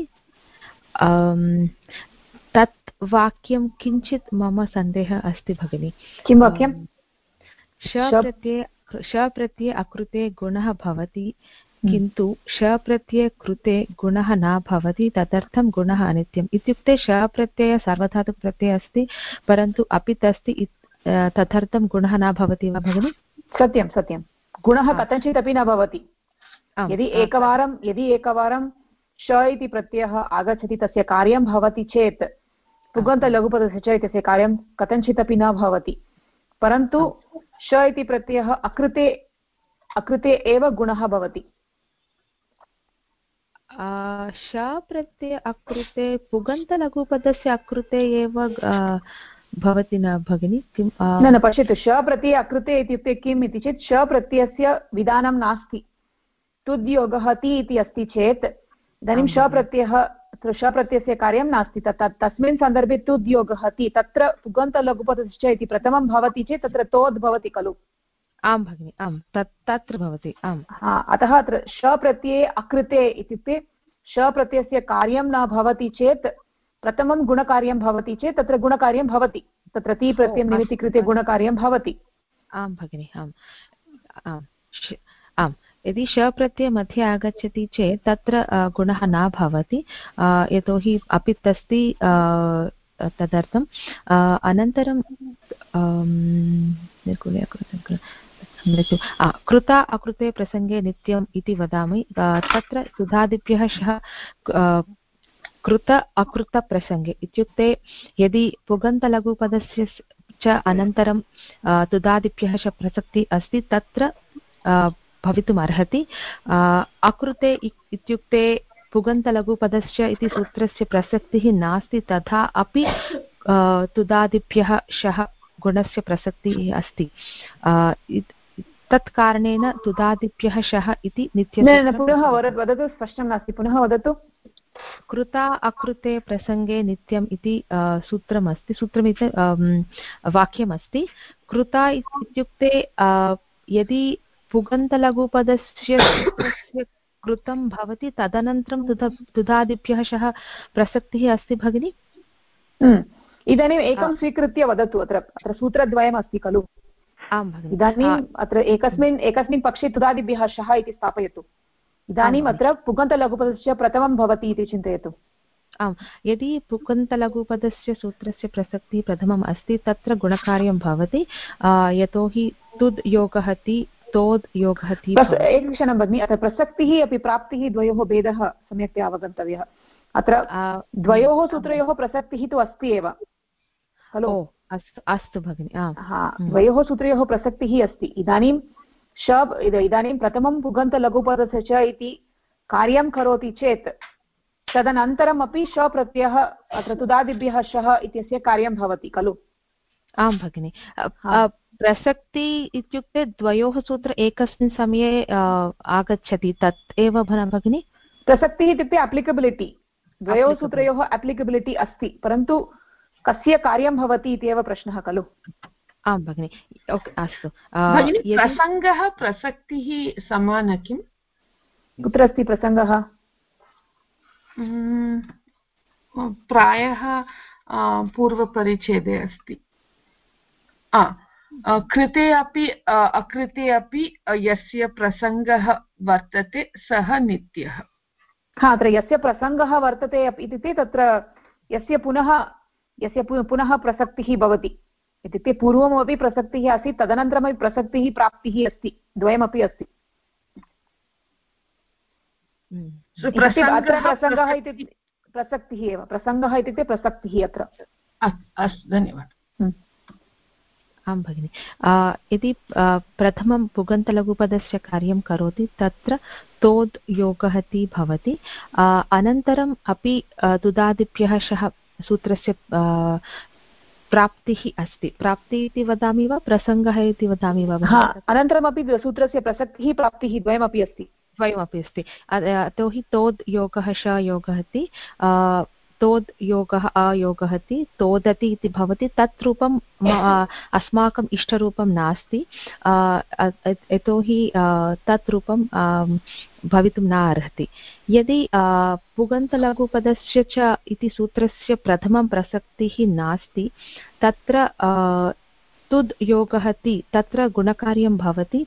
तत् वाक्यं किञ्चित् मम सन्देहः अस्ति भगिनि किं वाक्यं श प्रत्यये अकृते गुणः भवति किन्तु श प्रत्यये कृते गुणः न भवति तदर्थं गुणः अनित्यम् इत्युक्ते श प्रत्ययः सार्वधातुकप्रत्ययः अस्ति परन्तु अपित् अस्ति तदर्थं गुणः न भवति वा भगिनि सत्यं सत्यं गुणः कथञ्चित् अपि न भवति यदि एकवारं श इति प्रत्ययः आगच्छति तस्य कार्यं भवति चेत् पुगन्तलघुपदस्य च इत्यस्य कार्यं कथञ्चित् अपि न भवति परन्तु श इति प्रत्ययः अकृते एव गुणः भवति श प्रत्यय अकृते पुगन्तलघुपदस्य अकृते एव भवति न भगिनि किं न पश्यतु श प्रत्यय अकृते इत्युक्ते किम् इति चेत् श प्रत्ययस्य विधानं नास्ति तुद्योगः ति इति अस्ति चेत् इदानीं श प्रत्ययस्य कार्यं नास्ति तस्मिन् सन्दर्भे तुद्योगः ति तत्र पुगन्तलघुपदश्च इति प्रथमं भवति चेत् तत्र तोद् भवति खलु आं भगिनि आं तत्र भवति आम् अतः अत्र श प्रत्यये अकृते इत्युक्ते श प्रत्ययस्य कार्यं न भवति चेत् प्रथमं गुणकार्यं भवति चेत् तत्र गुणकार्यं भवति तत्र ति प्रत्ययं निमित्तीकृते गुणकार्यं भवति आं भगिनि आम् यदि श प्रत्यय मध्ये आगच्छति चेत् तत्र गुणः न भवति यतोहि अपित् अस्ति तदर्थम् अनन्तरं कृता अकृते प्रसङ्गे नित्यम् इति वदामि तत्र सुधादिभ्यः शः कृत अकृतप्रसङ्गे इत्युक्ते यदि पुगन्तलघुपदस्य च अनन्तरं तुदादिभ्यः च प्रसक्तिः अस्ति तत्र भवितुम् अर्हति अकृते इत्युक्ते पुगन्तलघुपदस्य इति सूत्रस्य प्रसक्तिः नास्ति तथा अपि तुदादिभ्यः शः गुणस्य प्रसक्तिः अस्ति तत् कारणेन तुदादिभ्यः शः इति नित्यं पुनः वदतु स्पष्टं नास्ति पुनः वदतु कृता अकृते प्रसङ्गे नित्यम् इति सूत्रमस्ति सूत्रमिति वाक्यमस्ति कृता इत्युक्ते यदि पुगन्तलघुपदस्य कृतं भवति तदनन्तरं तुदादिभ्यः शः प्रसक्तिः अस्ति भगिनि इदानीम् एकं स्वीकृत्य वदतु अत्र सूत्रद्वयम् अस्ति खलु आं भगिनि इदानीम् अत्र एकस्मिन् पक्षे तुदादिभ्यः शः इति स्थापयतु इदानीम् अत्र पुगन्तलघुपदस्य प्रथमं भवति इति चिन्तयतु आम् यदि पुगन्तलघुपदस्य सूत्रस्य प्रसक्तिः प्रथमम् अस्ति तत्र गुणकार्यं भवति यतोहि तुद् योगः ति तोद् योगः ति एकक्षणं भगिनि अत्र प्रसक्तिः अपि प्राप्तिः द्वयोः भेदः सम्यक्तया अवगन्तव्यः अत्र द्वयोः सूत्रयोः प्रसक्तिः तु अस्ति एव खलु अस्तु भगिनि द्वयोः सूत्रयोः प्रसक्तिः अस्ति इदानीं इदानीं प्रथमं पुगन्तलघुपदस्य च इति कार्यं करोति चेत् तदनन्तरम् अपि श प्रत्ययः अत्र तुदादिभ्यः शः इत्यस्य कार्यं भवति खलु आं भगिनि प्रसक्ति इत्युक्ते द्वयोः सूत्र एकस्मिन् समये आगच्छति तत् एव भगिनि प्रसक्तिः इत्युक्ते अप्लिकबिलिटि द्वयोः सूत्रयोः अप्लिकबिलिटि अस्ति परन्तु कस्य कार्यं भवति इत्येव प्रश्नः खलु आं भगिनि अस्तु प्रसङ्गः प्रसक्तिः समाना किम् कुत्र अस्ति प्रसङ्गः प्रायः पूर्वपरिच्छेदे अस्ति कृते अपि अकृते अपि यस्य प्रसङ्गः वर्तते सः नित्यः अत्र यस्य प्रसङ्गः वर्तते इत्युक्ते तत्र यस्य पुनः प्रसक्तिः भवति इत्युक्ते पूर्वमपि प्रसक्तिः आसीत् तदनन्तरमपि प्रसक्तिः प्राप्तिः अस्ति द्वयमपि अस्ति प्रसङ्गः इति प्रसक्तिः एव प्रसङ्गः इत्युक्ते प्रसक्तिः अत्र अस्तु धन्यवादः आं भगिनि यदि प्रथमं पुगन्तलघुपदस्य कार्यं करोति तत्र तोद् योगः ति भवति अनन्तरम् अपि तुदादिभ्यः शः सूत्रस्य प्राप्तिः अस्ति प्राप्तिः इति वदामि वा प्रसङ्गः इति वदामि वा अनन्तरमपि सूत्रस्य प्रसक्तिः प्राप्तिः द्वयमपि अस्ति यतोहि तोद् योगः श योगः ति तोद् योगः अयोगः ति तोदति इति भवति तत् रूपम् अस्माकम् इष्टरूपं नास्ति यतोहि तत् रूपं भवितुं न अर्हति यदि पुगन्तलघुपदस्य च इति सूत्रस्य प्रथमं प्रसक्तिः नास्ति तत्र तुद् योगः ति तत्र गुणकार्यं भवति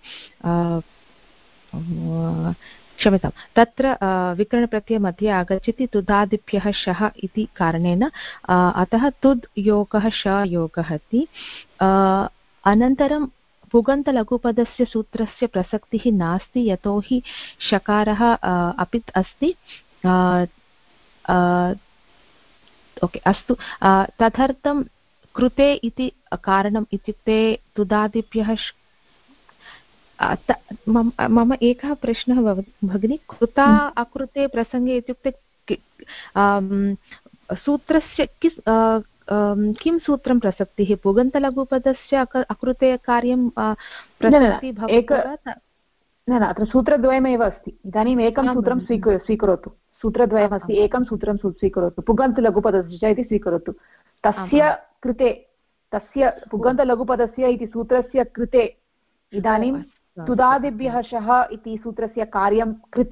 क्षम्यतां तत्र विकरणप्रत्ययमध्ये आगच्छति तुदादिभ्यः शः इति कारणेन अतः तुद् योगः श योगः ति अनन्तरं पुगन्तलघुपदस्य सूत्रस्य प्रसक्तिः नास्ति यतोहि शकारः अपित् अस्ति ओके अस्तु तदर्थं कृते इति कारणम् इत्युक्ते तुदादिभ्यः मम एकः प्रश्नः भगिनी कृता अकृते प्रसङ्गे इत्युक्ते सूत्रस्य किं सूत्रं प्रसक्तिः पुगन्तलघुपदस्य अकृते कार्यं न अत्र सूत्रद्वयमेव अस्ति इदानीम् एकं सूत्रं स्वीकरोतु सूत्रद्वयमस्ति एकं सूत्रं स्वीकरोतु पुगन्तलघुपदस्य च इति स्वीकरोतु तस्य कृते तस्य पुगन्तलघुपदस्य इति सूत्रस्य कृते इदानीं तुदादिभ्यः शः इति सूत्रस्य कार्यं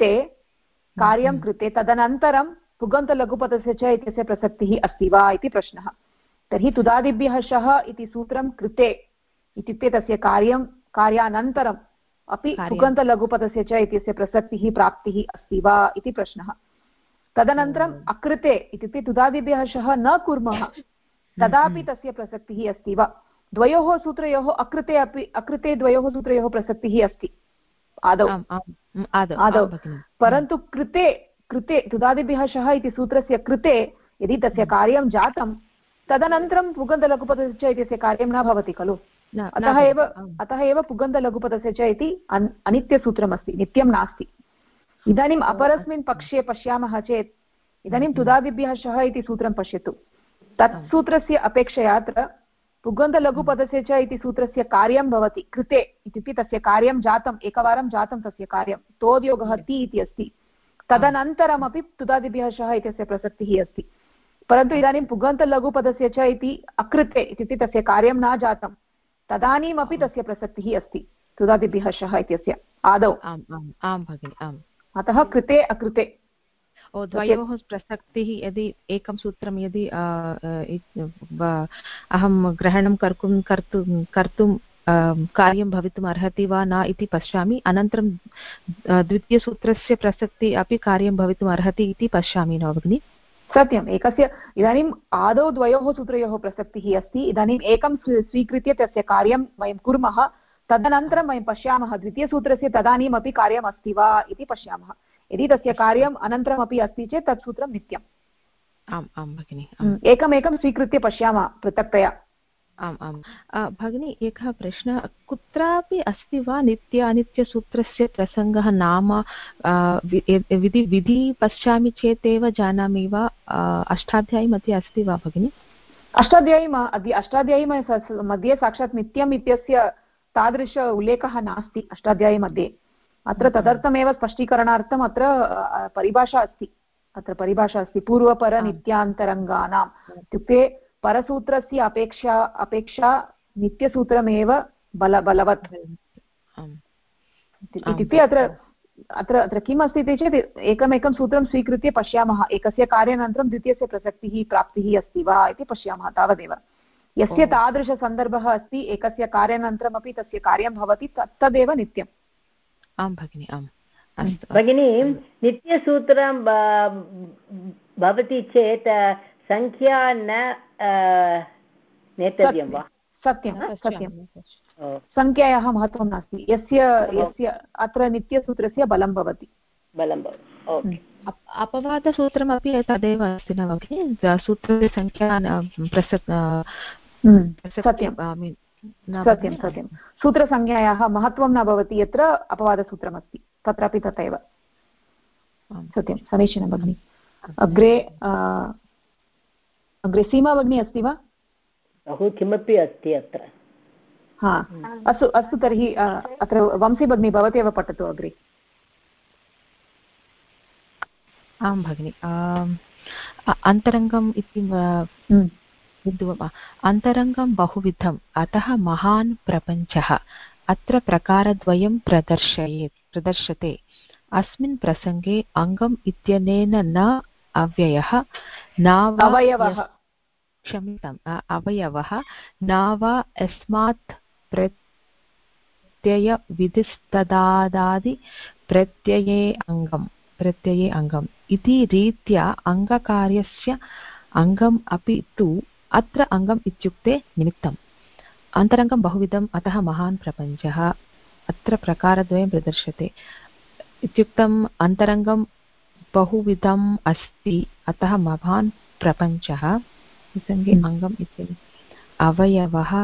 कृते तदनन्तरं पुगन्तलघुपदस्य च इत्यस्य प्रसक्तिः अस्ति वा इति प्रश्नः तर्हि तुदादिभ्यः शः इति सूत्रं कृते इत्युक्ते तस्य कार्यानन्तरम् अपि पुगन्तलघुपदस्य च इत्यस्य प्रसक्तिः प्राप्तिः अस्ति वा इति प्रश्नः। तदनन्तरम् अकृते इत्युक्ते तुदादिभ्यः शः न कुर्मः तदापि तस्य प्रसक्तिः अस्ति वा। द्वयोः सूत्रयोः अकृते द्वयोः सूत्रयोः प्रसक्तिः अस्ति आदौ, परन्तु कृते तुदादिभ्यः शः इति सूत्रस्य कृते यदि तस्य कार्यं जातं तदनन्तरं पुगन्तलघुपदस्य च इत्यस्य कार्यं न भवति खलु। अतः एव पुगन्तलघुपदस्य च इति अनित्यसूत्रमस्ति, नित्यं नास्ति। इदानीम् अपरस्मिन् पक्षे पश्यामः चेत् इदानीं तुदादिभ्यः शः इति सूत्रं पश्यतु। तत् सूत्रस्य अपेक्षया अत्र पुगन्तलघुपदस्य च इति सूत्रस्य कार्यं भवति कृते इत्युक्ते तस्य कार्यं जातम्, एकवारं जातं तस्य कार्यं, तोद्योगः ति इति अस्ति। तदनन्तरमपि तुदादिभ्यः शः इत्यस्य प्रसक्तिः अस्ति। परन्तु इदानीं पुगन्तलघुपदस्य च इति अकृते इत्युक्ते तस्य कार्यं न जातं तदानीमपि तस्य प्रसक्तिः अस्ति तुदादिभ्यः शः इत्यस्य आदौ। अतः कृते अकृते द्वयोः प्रसक्तिः यदि एकं सूत्रं यदि अहं ग्रहणं कर्तुं कार्यं भवितुम् अर्हति वा न इति पश्यामि, अनन्तरं द्वितीयसूत्रस्य प्रसक्तिः अपि कार्यं भवितुम् अर्हति इति पश्यामि न भगिनि? सत्यम्, एकस्य इदानीम् आदौ द्वयोः सूत्रयोः प्रसक्तिः अस्ति। इदानीम् एकं स्वीकृत्य तस्य कार्यं वयं कुर्मः, तदनन्तरं वयं पश्यामः द्वितीयसूत्रस्य तदानीमपि कार्यम् अस्ति वा इति पश्यामः। यदि तस्य कार्यम् अनन्तरमपि अस्ति चेत् तत् सूत्रं नित्यम्। आम् आं भगिनि, एकमेकं स्वीकृत्य पश्यामः पृथक्तया। आम् आम् भगिनि, एकः प्रश्नः, कुत्रापि अस्ति वा नित्य अनित्यसूत्रस्य प्रसङ्गः नाम विधि पश्यामि चेत् एव जानामि वा? अष्टाध्यायी मध्ये अस्ति वा भगिनि? अष्टाध्यायी मध्ये साक्षात् नित्यम् इत्यस्य तादृश उल्लेखः नास्ति अष्टाध्यायी मध्ये। अत्र तदर्थमेव स्पष्टीकरणार्थम् अत्र परिभाषा अस्ति पूर्वपरनित्यान्तरङ्गानाम् इत्युक्ते परसूत्रस्य अपेक्षा नित्यसूत्रमेव बलवत् इत्युक्ते अत्र किम् अस्ति इति चेत् एकमेकं सूत्रं स्वीकृत्य पश्यामः, एकस्य कार्यानन्तरं द्वितीयस्य प्रसक्तिः प्राप्तिः अस्ति वा इति पश्यामः, तावदेव। यस्य तादृशसन्दर्भः अस्ति एकस्य कार्यानन्तरमपि तस्य कार्यं भवति तदेव नित्यम्। आं भगिनि, आम् भगिनि, नित्यसूत्रं भवति चेत् संख्या न नेतव्यं वा? सत्यं संख्यायाः महत्त्वं नास्ति, यस्य अत्र नित्यसूत्रस्य बलं भवति। अपवादसूत्रमपि तदेव अस्ति न भगिनि? सूत्रस्य संख्या सत्यं सूत्रसंज्ञायाः महत्त्वं न भवति यत्र अपवादसूत्रमस्ति, तत्रापि तथैव। सत्यं, समीचीनं भगिनि। अग्रे सीमा भगिनी अस्ति वा? बहु किमपि अस्ति अत्र। हा, अस्तु तर्हि अत्र वंशी भगिनी भवती एव पठतु अग्रे। आं भगिनि, अन्तरङ्गम् इति अन्तरङ्गं बहुविधम्, अतः महान् प्रपञ्चः। अत्र प्रकारद्वयं प्रदर्शते। अस्मिन् प्रसङ्गे अङ्गम् इत्यनेन न अव्ययः अवयवः न वा अस्मात् प्रत्ययविधिस्तदादि प्रत्यये अङ्गम् इति रीत्या अङ्गकार्यस्य अङ्गम् अपि तु अत्र अङ्गम् इत्युक्ते निमित्तम्। अन्तरङ्गं बहुविधम्, अतः महान् प्रपञ्चः। अत्र प्रकारद्वयं प्रदर्श्यते इत्युक्तम् अन्तरङ्गं बहुविधम् अस्ति, अतः महान् प्रपञ्चः। प्रसङ्गे अङ्गम् इति अवयवः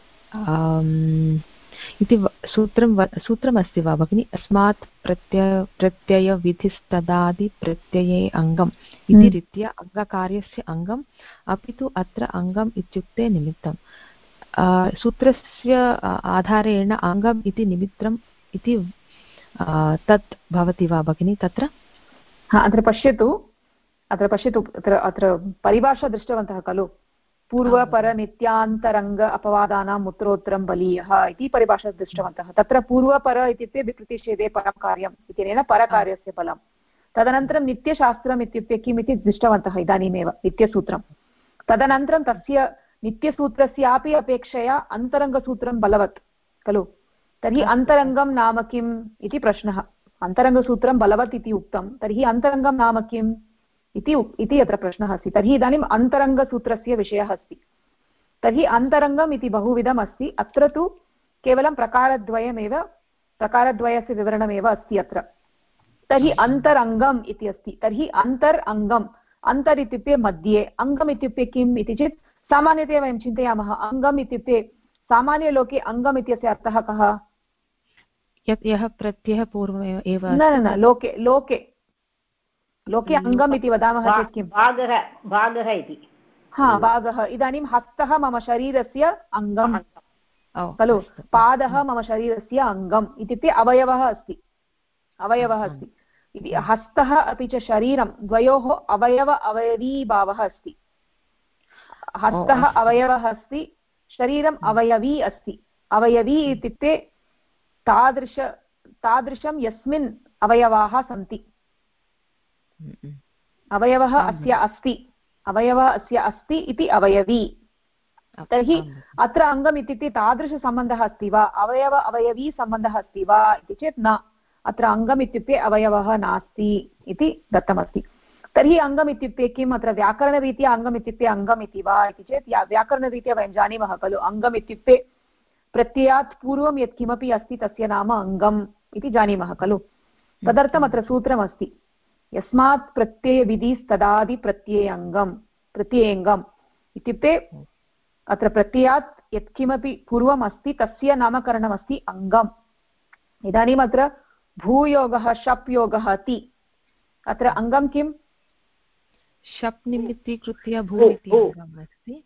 इति सूत्रमस्ति वा भगिनि? अस्मात् प्रत्ययविधिस्तदादि प्रत्यये अङ्गम् इति रीत्या अङ्गकार्यस्य अङ्गम् अपि तु अत्र अङ्गम् इत्युक्ते निमित्तम्। सूत्रस्य आधारेण अङ्गम् इति निमित्तम् इति तत् भवति वा भगिनि तत्र? अत्र पश्यतु अत्र परिभाषा दृष्टवन्तः खलु? पूर्वपरनित्यान्तरङ्ग अपवादानाम् उत्तरोत्तरं बलीयः इति परिभाषा दृष्टवन्तः। तत्र पूर्वपर इत्युक्ते विप्रतिषेधे परं कार्यम् इत्यनेन परकार्यस्य बलं। तदनन्तरं नित्यशास्त्रम् इत्युक्ते किम् इति दृष्टवन्तः इदानीमेव, नित्यसूत्रं। तदनन्तरं तस्य नित्यसूत्रस्यापि अपेक्षया अन्तरङ्गसूत्रं बलवत् खलु। तर्हि अन्तरङ्गं नाम किम् इति प्रश्नः। अन्तरङ्गसूत्रं बलवत् इति उक्तं, तर्हि अन्तरङ्गं नाम किम् इति अत्र प्रश्नः अस्ति। तर्हि इदानीम् अन्तरङ्गसूत्रस्य विषयः अस्ति। तर्हि अन्तरङ्गम् इति बहुविधम् अस्ति। अत्र तु केवलं प्रकारद्वयस्य विवरणमेव अस्ति अत्र। तर्हि अन्तरङ्गम् इति अस्ति। तर्हि अन्तरङ्गम्, अन्तर् इत्युक्ते मध्ये, अङ्गम् इत्युक्ते किम् इति चेत् सामान्यतया वयं चिन्तयामः अङ्गम् इत्युक्ते सामान्यलोके अङ्गम् इत्यस्य अर्थः कः? यः प्रत्ययः पूर्वमेव एव न लोके लोके लोके अङ्गम् इति वदामः चेत् किं? भागः इति। हा, भागः। इदानीं हस्तः मम शरीरस्य अङ्गं खलु, पादः मम शरीरस्य अङ्गम् इत्युक्ते अवयवः अस्ति, अवयवः अस्ति इति। हस्तः अपि च शरीरं द्वयोः अवयवीभावः अस्ति। हस्तः अवयवः अस्ति, शरीरम् अवयवी अस्ति। अवयवी इत्युक्ते तादृशं यस्मिन् अवयवाः सन्ति। अवयवः अस्य अस्ति, अवयवः अस्य अस्ति इति अवयवी। तर्हि अत्र अङ्गम् इत्युक्ते तादृशसम्बन्धः अस्ति वा, अवयवी सम्बन्धः अस्ति वा इति चेत् न। अत्र अङ्गम् इत्युक्ते अवयवः नास्ति इति दत्तमस्ति। तर्हि अङ्गम् इत्युक्ते किम्? अत्र व्याकरणरीत्या अङ्गम् इत्युक्ते अङ्गम् इति वा इति चेत् व्याकरणरीत्या वयं जानीमः खलु, अङ्गम् इत्युक्ते प्रत्ययात् पूर्वं यत्किमपि अस्ति तस्य नाम अङ्गम् इति जानीमः खलु। तदर्थम् अत्र सूत्रमस्ति, यस्मात् प्रत्ययविधिस्तदादि प्रत्ययेऽङ्गम् इत्युक्ते अत्र प्रत्ययात् यत्किमपि पूर्वम् अस्ति तस्य नामकरणमस्ति अङ्गम्। इदानीम् अत्र भूयोगः शप् योगः ति, अत्र अङ्गं किम्? शप् निमित्तीकृत्य भू इति अङ्गम् अस्ति,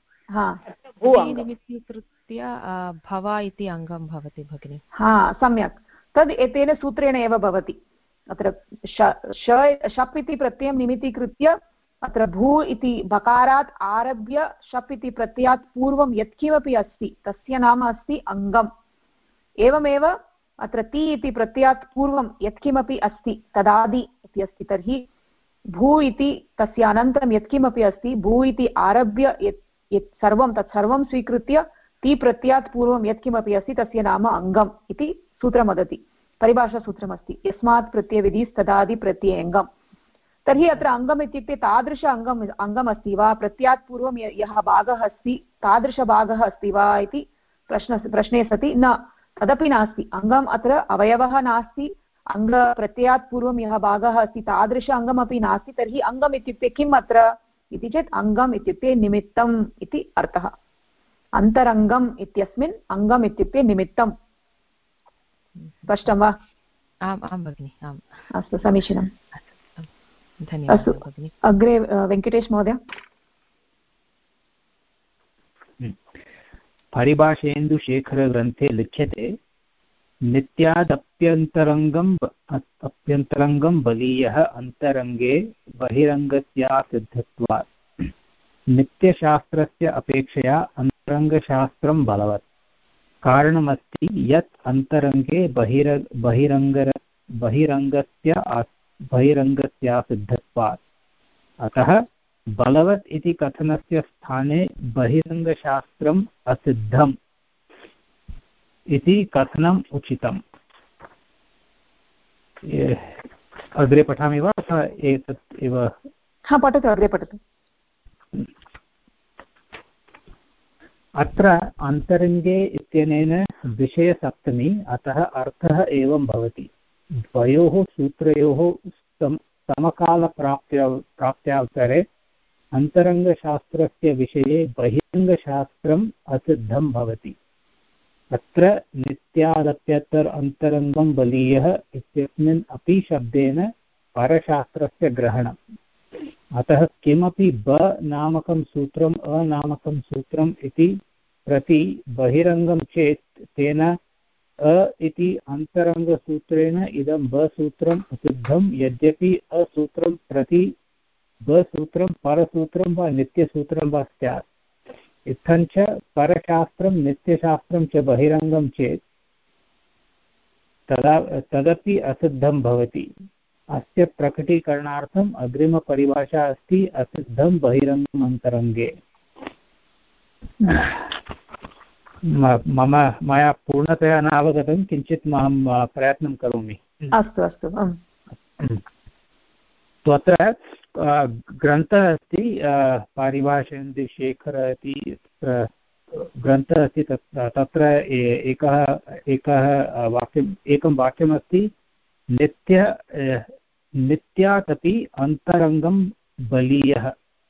निमित्तीकृत्य भव इति अङ्गं भवति भगिनि। हा, सम्यक्। तद् एतेन सूत्रेण एव भवति। अत्र शप् इति प्रत्ययं निमित्तीकृत्य अत्र भू इति बकारात् आरभ्य शप् इति प्रत्ययात् पूर्वं यत्किमपि अस्ति तस्य नाम अस्ति अङ्गम्। एवमेव अत्र ति इति प्रत्ययात् पूर्वं यत्किमपि अस्ति तदादि इति अस्ति। तर्हि भू इति तस्य अनन्तरं यत्किमपि अस्ति, भू इति आरभ्य यत् सर्वं तत्सर्वं स्वीकृत्य ति प्रत्ययात् पूर्वं यत्किमपि अस्ति तस्य नाम अङ्गम् इति सूत्रं वदति, परिभाषासूत्रमस्ति, यस्मात् प्रत्ययविधिस्तदादि प्रत्ययेऽङ्गम्। तर्हि अत्र अङ्गम् इत्युक्ते तादृश अङ्गम् अस्ति वा, प्रत्ययात् पूर्वं यः भागः अस्ति तादृशभागः अस्ति वा इति प्रश्ने सति न, तदपि नास्ति। अङ्गम् अत्र अवयवः नास्ति, अङ्गप्रत्ययात् पूर्वं यः भागः अस्ति तादृश अङ्गमपि नास्ति। तर्हि अङ्गम् इत्युक्ते किम् अत्र इति चेत् अङ्गम् इत्युक्ते निमित्तम् इति अर्थः। अन्तरङ्गम् इत्यस्मिन् अङ्गम् इत्युक्ते निमित्तम्। स्पष्टं वा? आम् आं भगिनि, आम्। अस्तु, समीचीनम्। धन्यवादः भगिनि। अग्रे वेङ्कटेश महोदय। परिभाषेन्दुशेखरग्रन्थे लिख्यते, नित्यादप्यन्तरङ्गं बलीयः अन्तरङ्गे बहिरङ्गस्यासिद्धत्वात्। नित्यशास्त्रस्य अपेक्षया अन्तरङ्गशास्त्रं बलवत्। कारणमस्ति यत् अन्तरङ्गे बहिरङ्गस्यासिद्धत्वात्। अतः बलवत् इति कथनस्य स्थाने बहिरङ्गशास्त्रम् असिद्धम् इति कथनम् उचितम्। अग्रे पठामि वा अथवा एतत् एव? हा, पठतु, अग्रे पठतु। अत्र अन्तरङ्गे इत्यनेन विषयसप्तमी, अतः अर्थः एवं भवति। द्वयोः सूत्रयोः समकालप्राप्त्यावसरे अन्तरङ्गशास्त्रस्य विषये बहिरङ्गशास्त्रम् असिद्धं भवति। अत्र नित्यादप्यतर अन्तरङ्गं बलीयः इत्यस्मिन् अपि शब्देन परशास्त्रस्य ग्रहणम्। अतः किमपि ब नामकं सूत्रम् अनामकं सूत्रम् इति प्रति बहिरङ्गं चेत् तेन अ इति अन्तरङ्गसूत्रेण इदं बसूत्रम् असिद्धं, यद्यपि असूत्रं प्रति बसूत्रं परसूत्रं वा नित्यसूत्रं वा स्यात्। इत्थञ्च परशास्त्रं नित्यशास्त्रं च बहिरङ्गं चेत् तदपि असिद्धं भवति। अस्य प्रकटीकरणार्थम् अग्रिमपरिभाषा अस्ति, असिद्धं बहिरङ्गम् अन्तरङ्गे। मया पूर्णतया न अवगतं, किञ्चित् अहं प्रयत्नं करोमि। अस्तु अस्तु। तत्र ग्रन्थः अस्ति, पारिभाषेन्दुशेखर इति ग्रन्थः अस्ति। तत्र एकं वाक्यमस्ति, नित्यादपि अन्तरङ्गं बलीयः।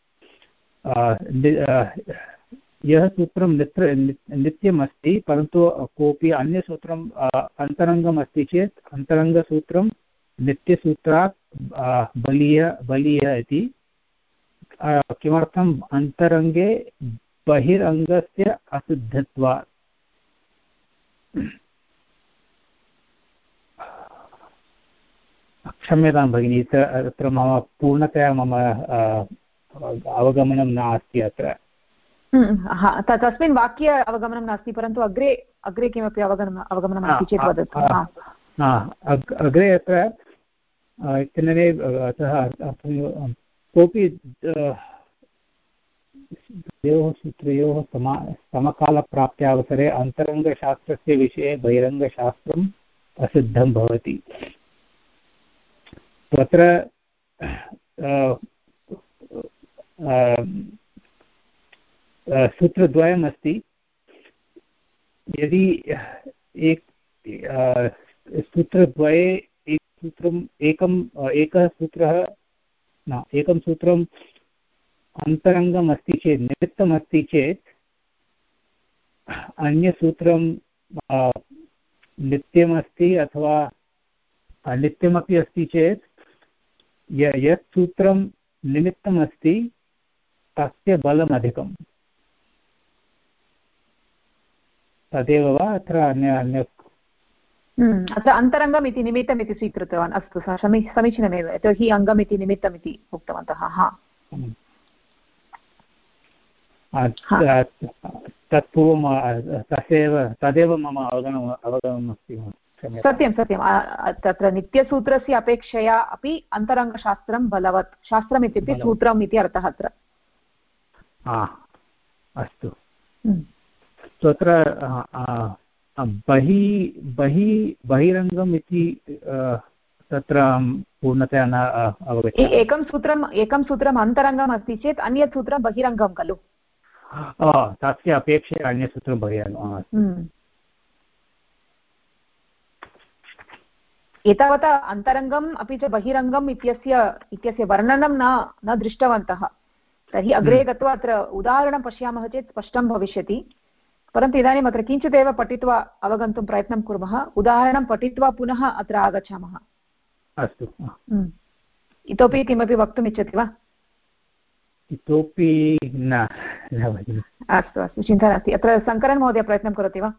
यः सूत्रं नित्यमस्ति, परन्तु कोऽपि अन्यसूत्रम् अन्तरङ्गम् अस्ति चेत् अन्तरङ्गसूत्रं नित्यसूत्रात् बलीयः इति। किमर्थम्? अन्तरङ्गे बहिरङ्गस्य असिद्धत्वात्। क्षम्यतां भगिनि, अत्र मम पूर्णतया अवगमनं नास्ति अत्र। तस्मिन् वाक्ये अवगमनं नास्ति, परन्तु अग्रे किमपि अवगमनम् अस्ति चेत् वदतु। अग्रे अत्र इत्यनेन कोऽपि द्वयोः सूत्रयोः समकालप्राप्त्यावसरे अन्तरङ्गशास्त्रस्य विषये बहिरङ्गशास्त्रम् असिद्धं भवति। तत्र सूत्रद्वयम् अस्ति। यदि सूत्रद्वये एकः सूत्रः एकं सूत्रम् अन्तरङ्गम् अस्ति चेत्, निमित्तम् अस्ति चेत्, अन्यसूत्रं नित्यमस्ति अथवा अनित्यमपि अस्ति चेत् यत् सूत्रं निमित्तम् अस्ति तस्य बलम् अधिकम्। तदेव वा अत्र अन्य अत्र अन्तरङ्गम् इति निमित्तम् इति स्वीकृतवान्। अस्तु, समीचीनमेव, यतोहि अङ्गम् इति निमित्तम् इति उक्तवन्तः। तत्पूर्वं तदेव मम अवगमनम् अस्ति। सत्यं सत्यं, तत्र नित्यसूत्रस्य अपेक्षया अपि अन्तरङ्गशास्त्रं बलवत्। शास्त्रम् इत्युक्ते सूत्रम् इति अर्थः अत्र। अस्तु, तत्र बहिरङ्गम् इति तत्र पूर्णतया न अवगच्छामि। एकं सूत्रम् अन्तरङ्गम् अस्ति चेत् अन्यत् सूत्रं बहिरङ्गं खलु? तस्य अपेक्षया अन्यसूत्रं बहिरङ्गम्। एतावता अन्तरङ्गम् अपि च बहिरङ्गम् इत्यस्य वर्णनं न दृष्टवन्तः। तर्हि अग्रे गत्वा अत्र उदाहरणं पश्यामः चेत् स्पष्टं भविष्यति। परन्तु इदानीम् अत्र किञ्चिदेव पठित्वा अवगन्तुं प्रयत्नं कुर्मः। उदाहरणं पठित्वा पुनः अत्र आगच्छामः। अस्तु। इतोपि किमपि वक्तुम् इच्छति वा? इतोपि न। अस्तु अस्तु, चिन्ता नास्ति। अत्र शङ्करन् महोदय प्रयत्नं करोति वा?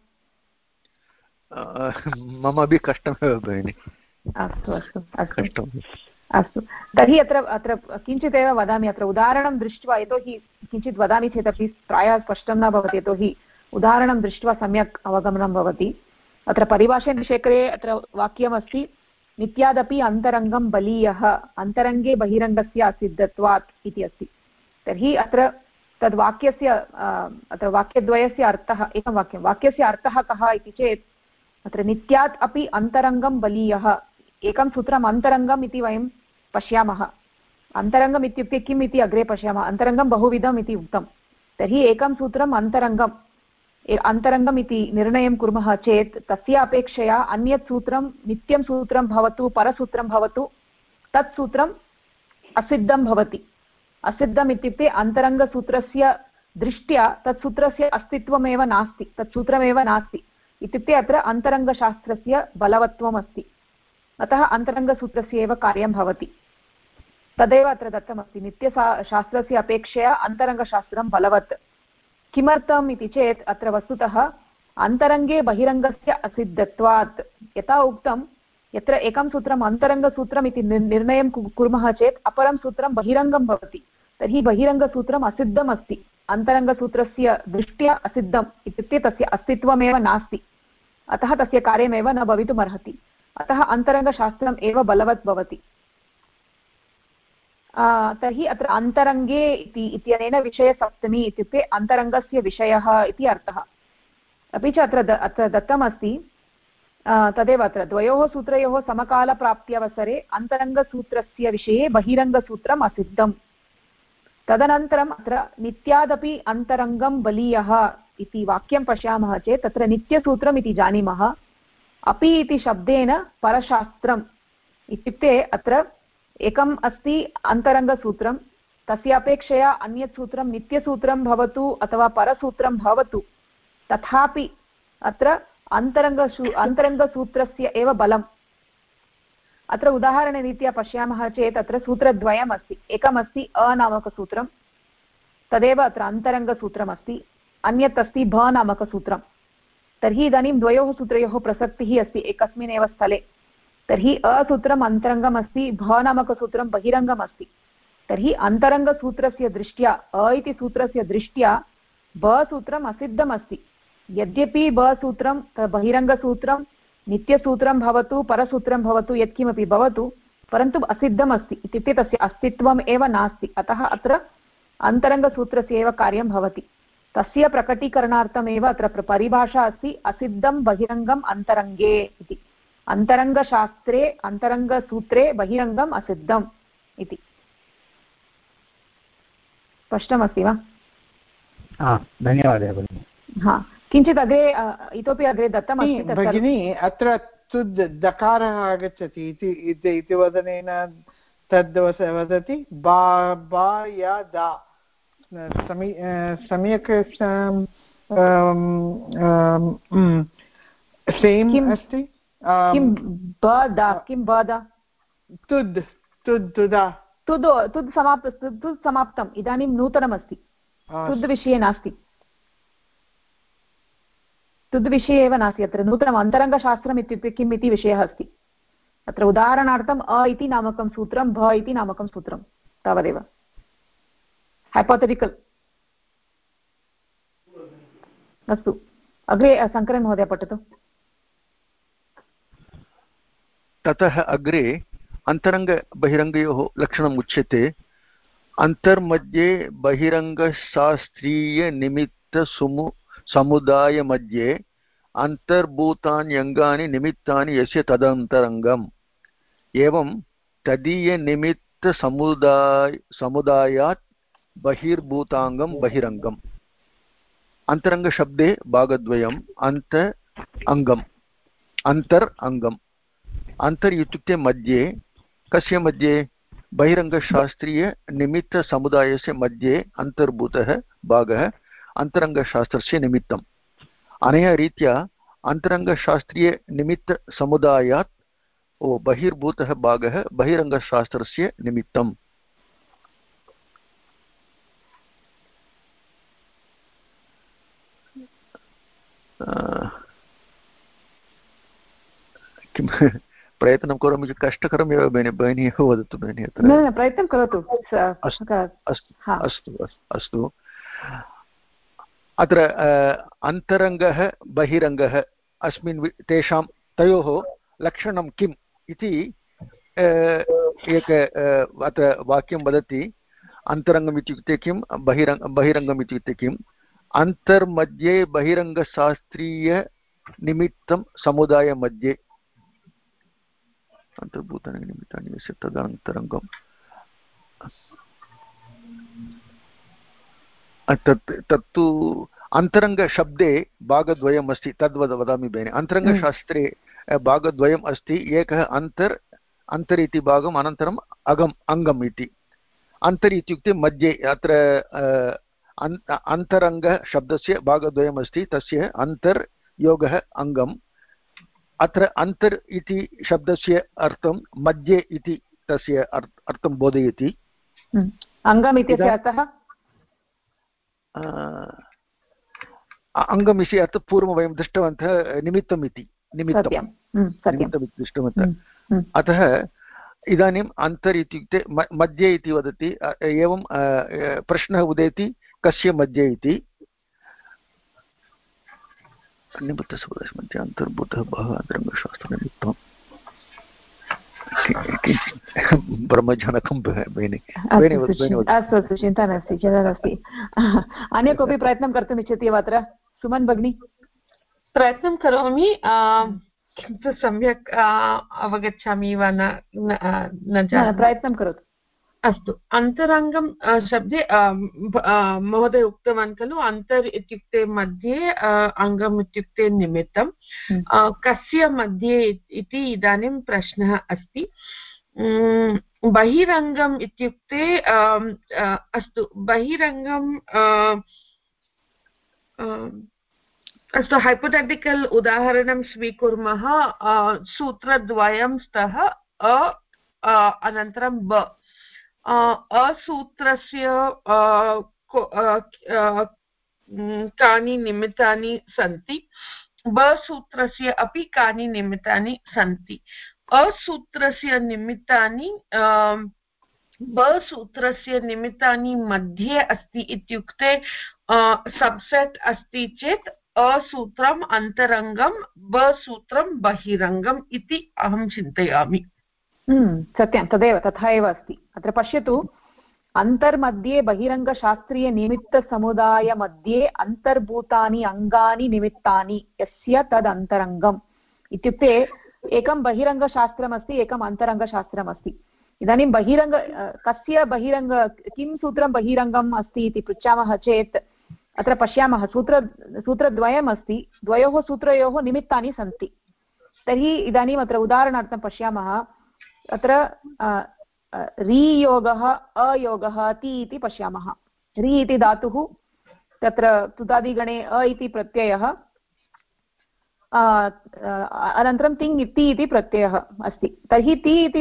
मम अपि कष्टमेव भगिनि। अस्तु अस्तु अस्तु अस्तु, तर्हि अत्र किञ्चिदेव वदामि। अत्र उदाहरणं दृष्ट्वा, यतोहि किञ्चित् वदामि चेदपि प्रायः स्पष्टं न भवति, यतोहि उदाहरणं दृष्ट्वा सम्यक् अवगमनं भवति। अत्र परिभाषेन्दुशेखरे अत्र वाक्यमस्ति, नित्यादपि अन्तरङ्गं बलीयः, अन्तरङ्गे बहिरङ्गस्य असिद्धत्वात् इति अस्ति। तर्हि अत्र तद्वाक्यस्य अत्र वाक्यद्वयस्य अर्थः, एकं वाक्यस्य अर्थः कः इति चेत्, अत्र नित्यात् अपि अन्तरङ्गं बलीयः। एकं सूत्रम् अन्तरङ्गम् इति वयं पश्यामः। अन्तरङ्गम् इत्युक्ते किम् इति अग्रे पश्यामः। अन्तरङ्गं बहुविधम् इति उक्तं। तर्हि एकं सूत्रम् अन्तरङ्गम् इति निर्णयं कुर्मः चेत् तस्य अपेक्षया अन्यत् सूत्रं नित्यं सूत्रं भवतु, परसूत्रं भवतु, तत् सूत्रम् असिद्धं भवति। असिद्धम् इत्युक्ते अन्तरङ्गसूत्रस्य दृष्ट्या तत् सूत्रस्य अस्तित्वमेव नास्ति, तत् सूत्रमेव नास्ति। इत्युक्ते अत्र अन्तरङ्गशास्त्रस्य बलवत्वम् अस्ति, अतः अन्तरङ्गसूत्रस्य एव कार्यं भवति। तदेव अत्र दत्तमस्ति, नित्यशास्त्रस्य अपेक्षया अन्तरङ्गशास्त्रं बलवत्। किमर्थम् इति चेत् अत्र वस्तुतः अन्तरङ्गे बहिरङ्गस्य असिद्धत्वात्। यथा उक्तं, यत्र एकं सूत्रम् अन्तरङ्गसूत्रम् इति निर्णयं कुर्मः चेत् अपरं सूत्रं बहिरङ्गं भवति। तर्हि बहिरङ्गसूत्रम् असिद्धम् अस्ति, अन्तरङ्गसूत्रस्य दृष्ट्या असिद्धम्, इत्युक्ते तस्य अस्तित्वमेव नास्ति, अतः तस्य कार्यमेव न भवितुमर्हति। अतः अन्तरङ्गशास्त्रम् एव बलवत् भवति। तर्हि अत्र अन्तरङ्गे इत्यनेन विषयसप्तमी इत्युक्ते अन्तरङ्गस्य विषयः इति अर्थः। अपि च अत्र दत्तमस्ति तदेव अत्र द्वयोः सूत्रयोः समकालप्राप्त्यवसरे अन्तरङ्गसूत्रस्य विषये बहिरङ्गसूत्रम् असिद्धम्। तदनन्तरम् अत्र नित्यादपि अन्तरङ्गं बलीयः इति वाक्यं पश्यामः चेत् तत्र नित्यसूत्रम् इति जानीमः। अपि इति शब्देन परशास्त्रम् इत्युक्ते अत्र एकम् अस्ति अन्तरङ्गसूत्रं, तस्य अपेक्षया अन्यत् सूत्रं नित्यसूत्रं भवतु अथवा परसूत्रं भवतु, तथापि अत्र अन्तरङ्गसूत्रस्य एव बलम्। अत्र उदाहरणरीत्या पश्यामः चेत् अत्र सूत्रद्वयम् अस्ति। एकमस्ति अ नामकसूत्रं, तदेव अत्र अन्तरङ्गसूत्रमस्ति, अन्यत् अस्ति भ नामकसूत्रं। तर्हि इदानीं द्वयोः सूत्रयोः प्रसक्तिः अस्ति एकस्मिन् एव स्थले। तर्हि असूत्रम् अन्तरङ्गम् अस्ति, भ नामकसूत्रं बहिरङ्गम् अस्ति। तर्हि अन्तरङ्गसूत्रस्य दृष्ट्या अ इति सूत्रस्य दृष्ट्या ब सूत्रम् असिद्धम् अस्ति। यद्यपि ब सूत्रं बहिरङ्गसूत्रं नित्यसूत्रं भवतु परसूत्रं भवतु यत्किमपि भवतु, परन्तु असिद्धम् अस्ति, इत्युक्ते तस्य अस्तित्वम् एव नास्ति। अतः अत्र अन्तरङ्गसूत्रस्य एव कार्यं भवति। तस्य प्रकटीकरणार्थमेव अत्र परिभाषा अस्ति असिद्धं बहिरङ्गम् अन्तरङ्गे इति। अन्तरङ्गशास्त्रे अन्तरङ्गसूत्रे बहिरङ्गम् असिद्धम् इति। स्पष्टमस्ति वा? धन्यवादः भगिनि। हा, किञ्चित् अग्रे इतोपि अग्रे दत्तमस्ति भगिनी। अत्र तुद् दकारः आगच्छति इति वदनेन तद् वदति बा या दा सम्यक् सेम् अस्ति। किं बदा किं बदा तुद् तुद् तुदा तुद् समाप्तम्। इदानीं नूतनमस्ति, तुद् विषये नास्ति, तुद् विषये एव नास्ति। अत्र नूतनम् अन्तरङ्गशास्त्रम् इत्युक्ते किम् इति विषयः अस्ति। अत्र उदाहरणार्थम् अ इति नामकं सूत्रं, भ इति नामकं सूत्रं, तावदेव। हैपोथेटिकल्। अस्तु, अग्रे शङ्करन् महोदय पठतु। ततः अग्रे अन्तरङ्गबहिरङ्गयोः लक्षणम् उच्यते। अन्तर्मध्ये बहिरङ्गशास्त्रीयनिमित्तसमुदायमध्ये अन्तर्भूतान्यङ्गानि निमित्तानि यस्य तदन्तरङ्गम्। एवं तदीयनिमित्तसमुदायात् बहिर्भूताङ्गं बहिरङ्गम्। अन्तरङ्गशब्दे भागद्वयम् अन्त अङ्गम् अन्तर् अङ्गम्। अन्तर् इत्युक्ते मध्ये। कस्य मध्ये? बहिरङ्गशास्त्रीयनिमित्तसमुदायस्य मध्ये अन्तर्भूतः भागः अन्तरङ्गशास्त्रस्य निमित्तम्। अनया रीत्या अन्तरङ्गशास्त्रीयनिमित्तसमुदायात् बहिर्भूतः भागः बहिरङ्गशास्त्रस्य निमित्तम्। किं प्रयत्नं करोमि चेत् कष्टकरमेव भगिनी एव वदतु भगिनी। अत्र प्रयत्नं करोतु। अस्तु। अत्र अन्तरङ्गः बहिरङ्गः अस्मिन् तेषां तयोः लक्षणं किम् इति अत्र वाक्यं वदति। अन्तरङ्गम् इत्युक्ते किं, बहिरङ्गम् इत्युक्ते किम्। अन्तर्मध्ये बहिरङ्गशास्त्रीयनिमित्तं समुदायमध्ये अन्तर्भूतानि निमित्तानि यस्य तदन्तरङ्गम्। तत्तु अन्तरङ्गशब्दे भागद्वयम् अस्ति, तद्वद् वदामि बेने। अन्तरङ्गशास्त्रे भागद्वयम् अस्ति। एकः अन्तर् इति भागम्, अनन्तरम् अङ्गम् इति। अन्तर् इत्युक्ते मध्ये। अत्र अन्तरङ्गशब्दस्य भागद्वयम् अस्ति, तस्य अन्तर् योगः अङ्गम्। अत्र अन्तर् इति शब्दस्य अर्थं मध्ये इति तस्य अर्थं बोधयति। अङ्गम् इत्यस्य अर्थः अङ्गम् इति अर्थं पूर्वं वयं दृष्टवन्तः निमित्तम् इति। निमित्तम् इति दृष्टवन्तः। अतः इदानीम् अन्तर् इत्युक्ते मध्ये इति वदति। एवं प्रश्नः उदेति कस्य मध्ये इति। निमित्तसमुदायस्य मध्ये अन्तर्भूतः भागः अन्तरङ्गशास्त्रनिमित्तम्। ब्रह्मजनकं भगिनि। अस्तु अस्तु, चिन्ता नास्ति चिन्ता नास्ति। अन्य कोऽपि प्रयत्नं कर्तुम् इच्छति वा अत्र? सुमन् भगिनी? प्रयत्नं करोमि, किन्तु सम्यक् अवगच्छामि वा न जानामि। प्रयत्नं करोतु। अस्तु, अन्तरङ्गं शब्दे महोदय उक्तवान् खलु, अन्तर् इत्युक्ते मध्ये, अङ्गम् इत्युक्ते निमित्तं। कस्य मध्ये इति इदानीं प्रश्नः अस्ति। बहिरङ्गम् इत्युक्ते अस्तु, बहिरङ्गं अस्तु, हैपोथेटिकल् उदाहरणं स्वीकुर्मः। सूत्रद्वयं स्तः, अनन्तरं ब। असूत्रस्य कानि निमित्तानि सन्ति, बसूत्रस्य अपि कानि निमित्तानि सन्ति। असूत्रस्य निमित्तानि बसूत्रस्य निमित्तानि मध्ये अस्ति इत्युक्ते सबसेट् अस्ति चेत् असूत्रम् अन्तरङ्गं, बसूत्रं बहिरङ्गम् इति अहं चिन्तयामि। सत्यं, तदेव, तथा एव अस्ति। अत्र पश्यतु, अन्तर्मध्ये बहिरङ्गशास्त्रीयनिमित्तसमुदायमध्ये अन्तर्भूतानि अङ्गानि निमित्तानि यस्य तदन्तरङ्गम् इत्युक्ते एकं बहिरङ्गशास्त्रमस्ति, एकम् अन्तरङ्गशास्त्रमस्ति। इदानीं कस्य बहिरङ्ग, किं सूत्रं बहिरङ्गम् अस्ति इति पृच्छामः चेत् अत्र पश्यामः, सूत्रद्वयम् अस्ति, द्वयोः सूत्रयोः निमित्तानि सन्ति। तर्हि इदानीम् अत्र उदाहरणार्थं पश्यामः, अत्र रीयोगः, अयोगः, ति इति पश्यामः। री इति धातुः, तत्र तुदादिगणे अ इति प्रत्ययः, अनन्तरं तिङ् इति प्रत्ययः अस्ति। तर्हि ति इति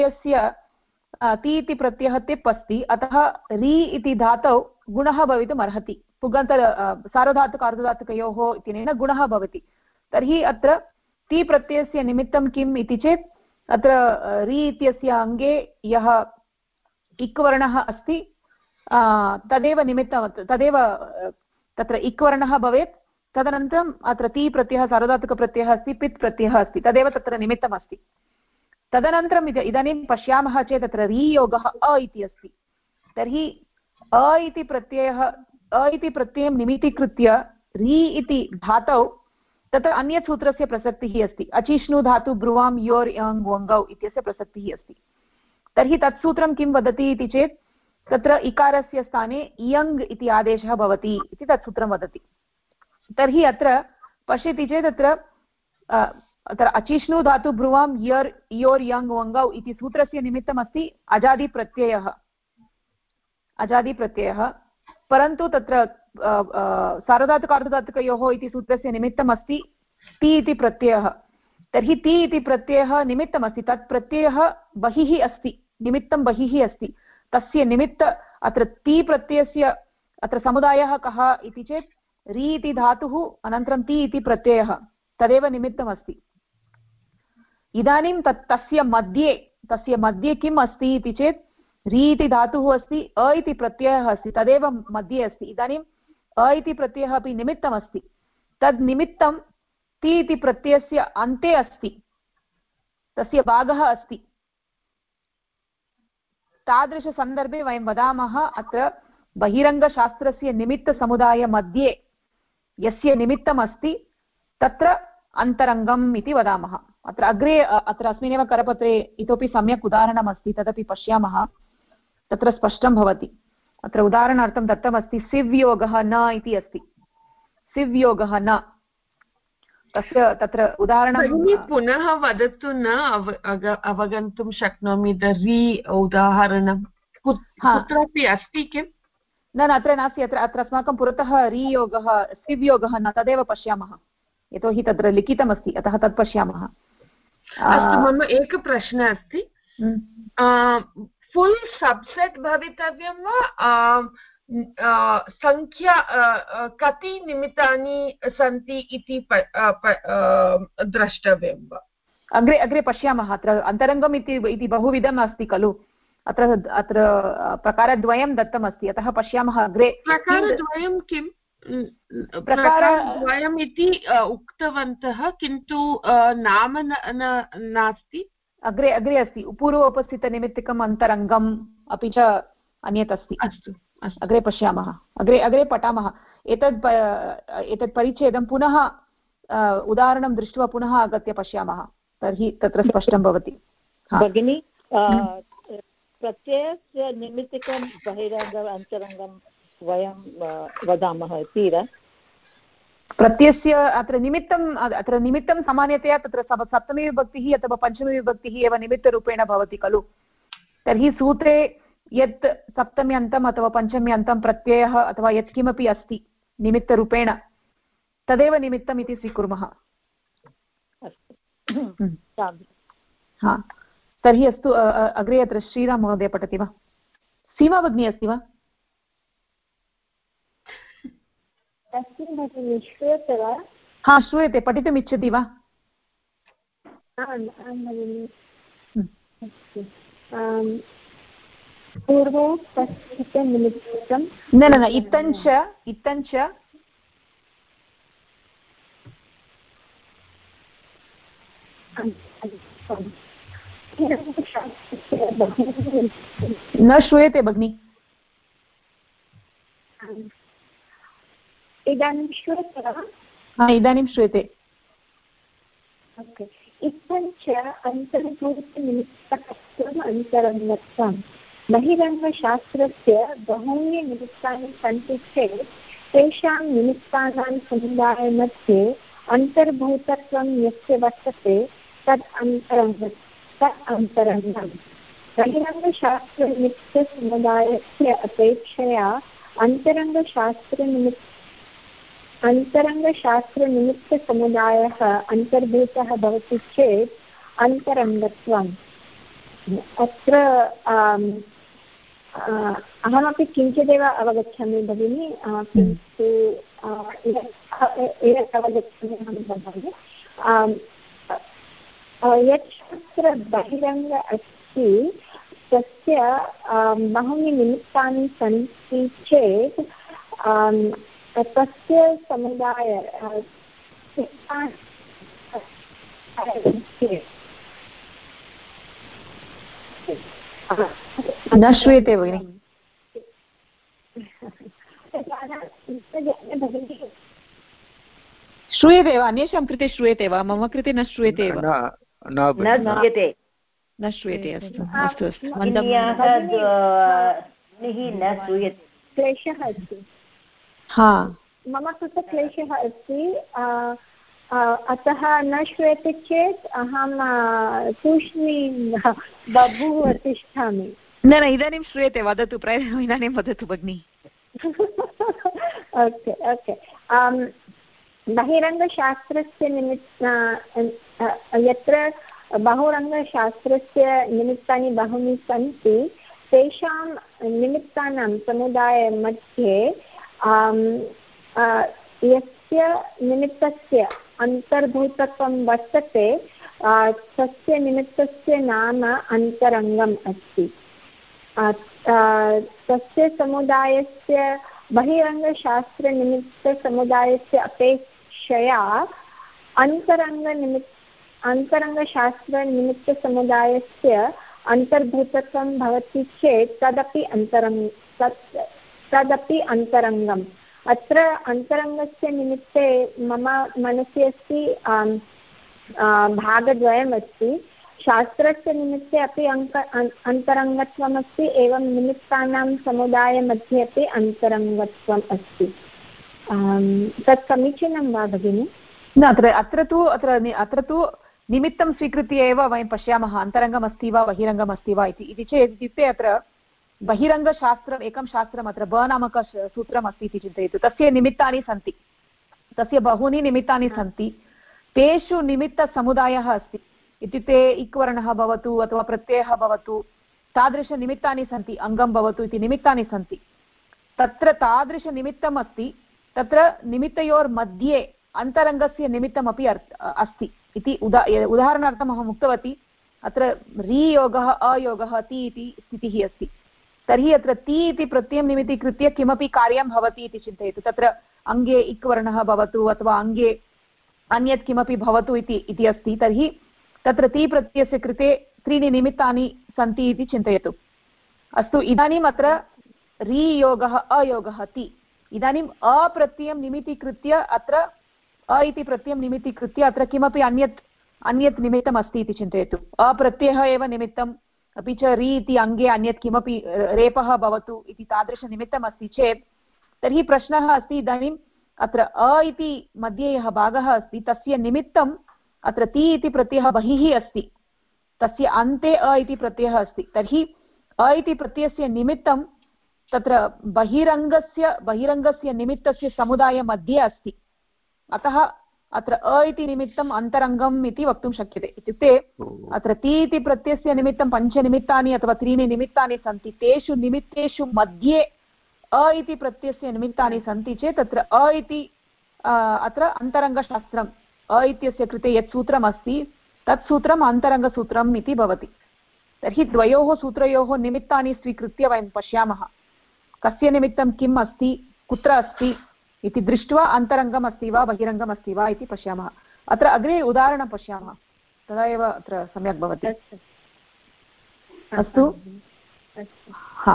प्रत्ययः तिप् अस्ति, अतः री इति धातौ गुणः भवितुम् अर्हति। पुगन्त सार्वधातुक अर्धधातुकयोः इत्यनेन गुणः भवति। तर्हि अत्र ति प्रत्ययस्य निमित्तं किम् इति चेत् अत्र री इत्यस्य अङ्गे यः इक् वर्णः अस्ति तदेव निमित्तं, तदेव तत्र इक् वर्णः भवेत्। तदनन्तरम् अत्र ति प्रत्ययः सार्वधातुकप्रत्ययः अस्ति, पित् प्रत्ययः अस्ति, तदेव तत्र निमित्तम् अस्ति। तदनन्तरम् इदानीं पश्यामः चेत् तत्र रीयोगः अ इति अस्ति। तर्हि अ इति प्रत्ययं निमित्तीकृत्य री इति धातौ तत्र अन्यत् सूत्रस्य प्रसक्तिः अस्ति। अचिष्णु धातु ब्रुवां योर् यङ् वङ्गौ इत्यस्य प्रसक्तिः अस्ति। तर्हि तत् सूत्रं किं वदति इति चेत् तत्र इकारस्य स्थाने इयङ् इति आदेशः भवति इति तत् सूत्रं वदति। तर्हि अत्र पश्यति चेत् अत्र अचिष्णु धातु ब्रुवां योर् यङ् वङ्गौ इति सूत्रस्य निमित्तमस्ति अजादिप्रत्ययः, परन्तु तत्र सार्वधातुकार्धधातुकयोः इति सूत्रस्य निमित्तमस्ति ति इति प्रत्ययः। तर्हि ति इति प्रत्ययः निमित्तमस्ति, तत् प्रत्ययः बहिः अस्ति, निमित्तं बहिः अस्ति। तस्य निमित्त अत्र ति प्रत्ययस्य अत्र समुदायः कः इति चेत् री इति धातुः अनन्तरं ति इति प्रत्ययः, तदेव निमित्तमस्ति। इदानीं तस्य मध्ये किम् अस्ति इति चेत् री इति धातुः अस्ति, अ इति प्रत्ययः अस्ति, तदेव मध्ये अस्ति। इदानीम् अ इति प्रत्ययः अपि निमित्तमस्ति, तद् निमित्तं ति इति प्रत्ययस्य अन्ते अस्ति, तस्य भागः अस्ति। तादृशसन्दर्भे वयं वदामः अत्र बहिरङ्गशास्त्रस्य निमित्तसमुदायमध्ये यस्य निमित्तमस्ति तत्र अन्तरङ्गम् इति वदामः। अत्र अग्रे अत्र अस्मिन्नेव करपत्रे इतोपि सम्यक् उदाहरणमस्ति, तदपि पश्यामः, तत्र स्पष्टं भवति। अत्र उदाहरणार्थं दत्तमस्ति सिव्योगः न इति अस्ति। सिव्योगः न, तस्य तत्र उदाहरणं पुनः वदतु, न अवगन्तुं शक्नोमि। री उदाहरणं कुत्रापि अस्ति किम्? न अत्र नास्ति, अत्र अस्माकं पुरतः रीयोगः सिव्योगः न, तदेव पश्यामः, यतोहि तत्र लिखितमस्ति, अतः तत् पश्यामः। अस्तु, मम एकः प्रश्नः अस्ति। फुल् सब्सेट् भवितव्यं वा? संख्या कति निमित्तानि सन्ति इति द्रष्टव्यं वा? अग्रे पश्यामः। अत्र अन्तरङ्गम् इति बहुविधम् अस्ति खलु, अत्र प्रकारद्वयं दत्तमस्ति, अतः पश्यामः अग्रे। प्रकारद्वयं किम्? प्रकारद्वयम् इति उक्तवन्तः, किन्तु नाम नास्ति। अग्रे अग्रे अस्ति पूर्व उपस्थितनिमित्तिकम् अन्तरङ्गम् अपि च अन्यत् अस्ति। अस्तु अग्रे पश्यामः, अग्रे अग्रे पठामः। एतत् परिच्छेदं पुनः उदाहरणं दृष्ट्वा पुनः आगत्य पश्यामः, तर्हि तत्र स्पष्टं भवति। भगिनी, प्रत्ययस्य निमित्तिकं बहिरङ्गम् अन्तरङ्गं वयं वदामः इति प्रत्ययस्य अत्र निमित्तं सामान्यतया तत्र सप्तमी विभक्तिः अथवा पञ्चमी विभक्तिः एव निमित्तरूपेण भवति खलु। तर्हि सूत्रे यत् सप्तम्यन्तम् अथवा पञ्चम्यन्तं प्रत्ययः अथवा यत्किमपि अस्ति निमित्तरूपेण तदेव निमित्तम् इति स्वीकुर्मः। हा, तर्हि अस्तु, अग्रे अत्र श्रीराम महोदय पठति वा? सीमा भगिनी अस्ति वा? श्रूयते वा? हा, श्रूयते। पठितुम् इच्छति वा? पूर्वोपस्थितनिमित्तं न इत्थञ्च न श्रूयते भगिनि। इदानीं श्रूयते वा? हा, इदानीं श्रूयते। इत्थञ्च अन्तर्भूतनिमित्तकत्वम् अन्तरङ्गत्वं। बहिरङ्गशास्त्रस्य बहूनि निमित्तानि सन्ति चेत् तेषां निमित्तानां समुदायमध्ये अन्तर्भूतत्वं यस्य वर्तते तद् अन्तरङ्गम्। बहिरङ्गशास्त्रनिमित्तसमुदायस्य अपेक्षया अन्तरङ्गशास्त्रनिमित्तसमुदायः अन्तर्भूतः भवति चेत् अन्तरङ्गत्वम्। अत्र अहमपि किञ्चिदेव अवगच्छामि भगिनि, किन्तु एतत् अवगच्छामि अहं वदामि। यत् शास्त्र बहिरङ्ग अस्ति तस्य बहूनि निमित्तानि सन्ति चेत् तस्य समुदाय न श्रूयते भगिनि। श्रूयते वा? अन्येषां कृते श्रूयते वा? मम कृते न श्रूयते एव। न श्रूयते। अस्तु अस्तु अस्तु, क्लेशः अस्ति। हा, मम कृते क्लेशः अस्ति, अतः न श्रूयते चेत् अहं तूष्णीं बभूव तिष्ठामि। न इदानीं श्रूयते, वदतु, इदानीं वदतु भगिनि। Okay okay. बहिरङ्गशास्त्रस्य यत्र बहुरङ्गशास्त्रस्य निमित्तानि बहूनि सन्ति तेषां निमित्तानां समुदायमध्ये यस्य निमित्तस्य अन्तर्भूतत्वं वर्तते तस्य निमित्तस्य नाम अन्तरङ्गम् अस्ति। तस्य समुदायस्य बहिरङ्गशास्त्रनिमित्तसमुदायस्य अपेक्षया अन्तरङ्गशास्त्रनिमित्तसमुदायस्य अन्तर्भूतत्वं भवति चेत् तदपि अन्तरङ्गम्। अत्र अन्तरङ्गस्य निमित्ते मम मनसि अस्ति भागद्वयम् अस्ति। शास्त्रस्य निमित्ते अपि अन्तरङ्गत्वमस्ति, एवं निमित्तानां समुदायमध्ये अपि अन्तरङ्गत्वम् अस्ति। तत् समीचीनं वा भगिनि? न, अत्र तु निमित्तं स्वीकृत्य एव वयं पश्यामः अन्तरङ्गमस्ति वा बहिरङ्गमस्ति वा इति चेत्, इत्युक्ते अत्र बहिरङ्गशास्त्रम् एकं शास्त्रम् अत्र ब नामक सूत्रम् अस्ति इति चिन्तयतु। तस्य निमित्तानि सन्ति, तस्य बहूनि निमित्तानि सन्ति। तेषु निमित्तसमुदायः अस्ति, इत्युक्ते इक्वर्णः भवतु अथवा प्रत्ययः भवतु, तादृशनिमित्तानि सन्ति। अङ्गं भवतु इति निमित्तानि सन्ति। तत्र तादृशनिमित्तम् अस्ति, तत्र निमित्तयोर्मध्ये अन्तरङ्गस्य निमित्तमपि अस्ति इति उदाहरणार्थम् अहम् उक्तवती। अत्र रीयोगः अयोगः ति इति स्थितिः अस्ति। तर्हि अत्र ति इति प्रत्ययं निमित्तीकृत्य किमपि कार्यं भवति इति चिन्तयतु। तत्र अङ्गे इक्वर्णः भवतु अथवा अङ्गे अन्यत् किमपि भवतु इति अस्ति। तर्हि तत्र ति प्रत्ययस्य कृते त्रीणि निमित्तानि सन्ति इति चिन्तयतु। अस्तु, इदानीम् अत्र रीयोगः अयोगः ति, इदानीम् अप्रत्ययं निमित्तीकृत्य अत्र अ इति प्रत्ययं निमित्तीकृत्य अत्र किमपि अन्यत् निमित्तम् अस्ति इति चिन्तयतु। अप्रत्ययः एव निमित्तम्, अपि च रि इति अङ्गे अन्यत् किमपि रेपः भवतु इति तादृशनिमित्तम् अस्ति चेत् तर्हि प्रश्नः अस्ति, इदानीम् अत्र अ इति मध्ये यः भागः अस्ति तस्य निमित्तम् अत्र ति इति प्रत्ययः बहिः अस्ति, तस्य अन्ते अ इति प्रत्ययः अस्ति। तर्हि अ इति प्रत्ययस्य निमित्तं तत्र बहिरङ्गस्य निमित्तस्य समुदायमध्ये अस्ति, अतः अत्र अ इति निमित्तम् अन्तरङ्गम् इति वक्तुं शक्यते। इत्युक्ते अत्र ति इति प्रत्ययस्य निमित्तं पञ्चनिमित्तानि अथवा त्रीणि निमित्तानि सन्ति, तेषु निमित्तेषु मध्ये अ इति प्रत्ययस्य निमित्तानि सन्ति चेत् तत्र अ इति अत्र अन्तरङ्गशास्त्रम्, अ इत्यस्य कृते यत् सूत्रम् अस्ति तत् सूत्रम् अन्तरङ्गसूत्रम् इति भवति। तर्हि द्वयोः सूत्रयोः निमित्तानि स्वीकृत्य वयं पश्यामः कस्य निमित्तं किम् अस्ति, कुत्र अस्ति इति दृष्ट्वा अन्तरङ्गम् अस्ति वा बहिरङ्गम् अस्ति वा इति पश्यामः। अत्र अग्रे उदाहरणं पश्यामः, तदा एव अत्र सम्यक् भवति। अस्तु, हा,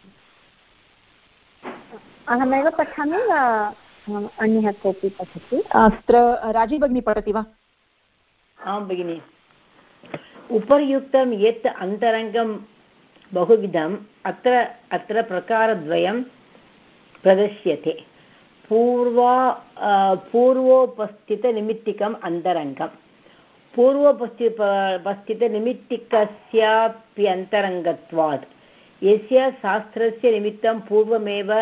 अहमेव पठामि वा अन्यः कोऽपि पठति? अत्र राजी भगिनी पठति वा? आं भगिनि। उपर्युक्तं यत् अन्तरङ्गं बहुविधम् अत्र प्रकारद्वयं प्रदर्श्यते। पूर्वोपस्थितनिमित्तिकम् अन्तरङ्गं, पूर्वोपस्थितनिमित्तिकस्याप्यन्तरङ्गत्वात् यस्य शास्त्रस्य निमित्तं पूर्वमेव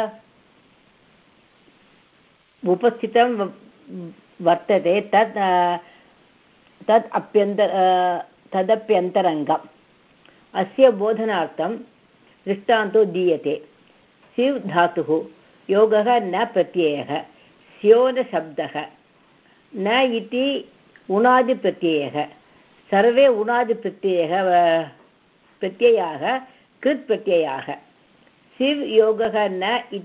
उपस्थितं वर्तते तदप्यन्तरङ्गम्। अस्य बोधनार्थं दृष्टान्तो दीयते। सिव् धातुः, योगः न प्रत्ययः, स्यो न शब्दः, न इति उणादिप्रत्ययः, सर्वे उणादिप्रत्ययाः कृत् प्रत्ययाः। सिव् योगः न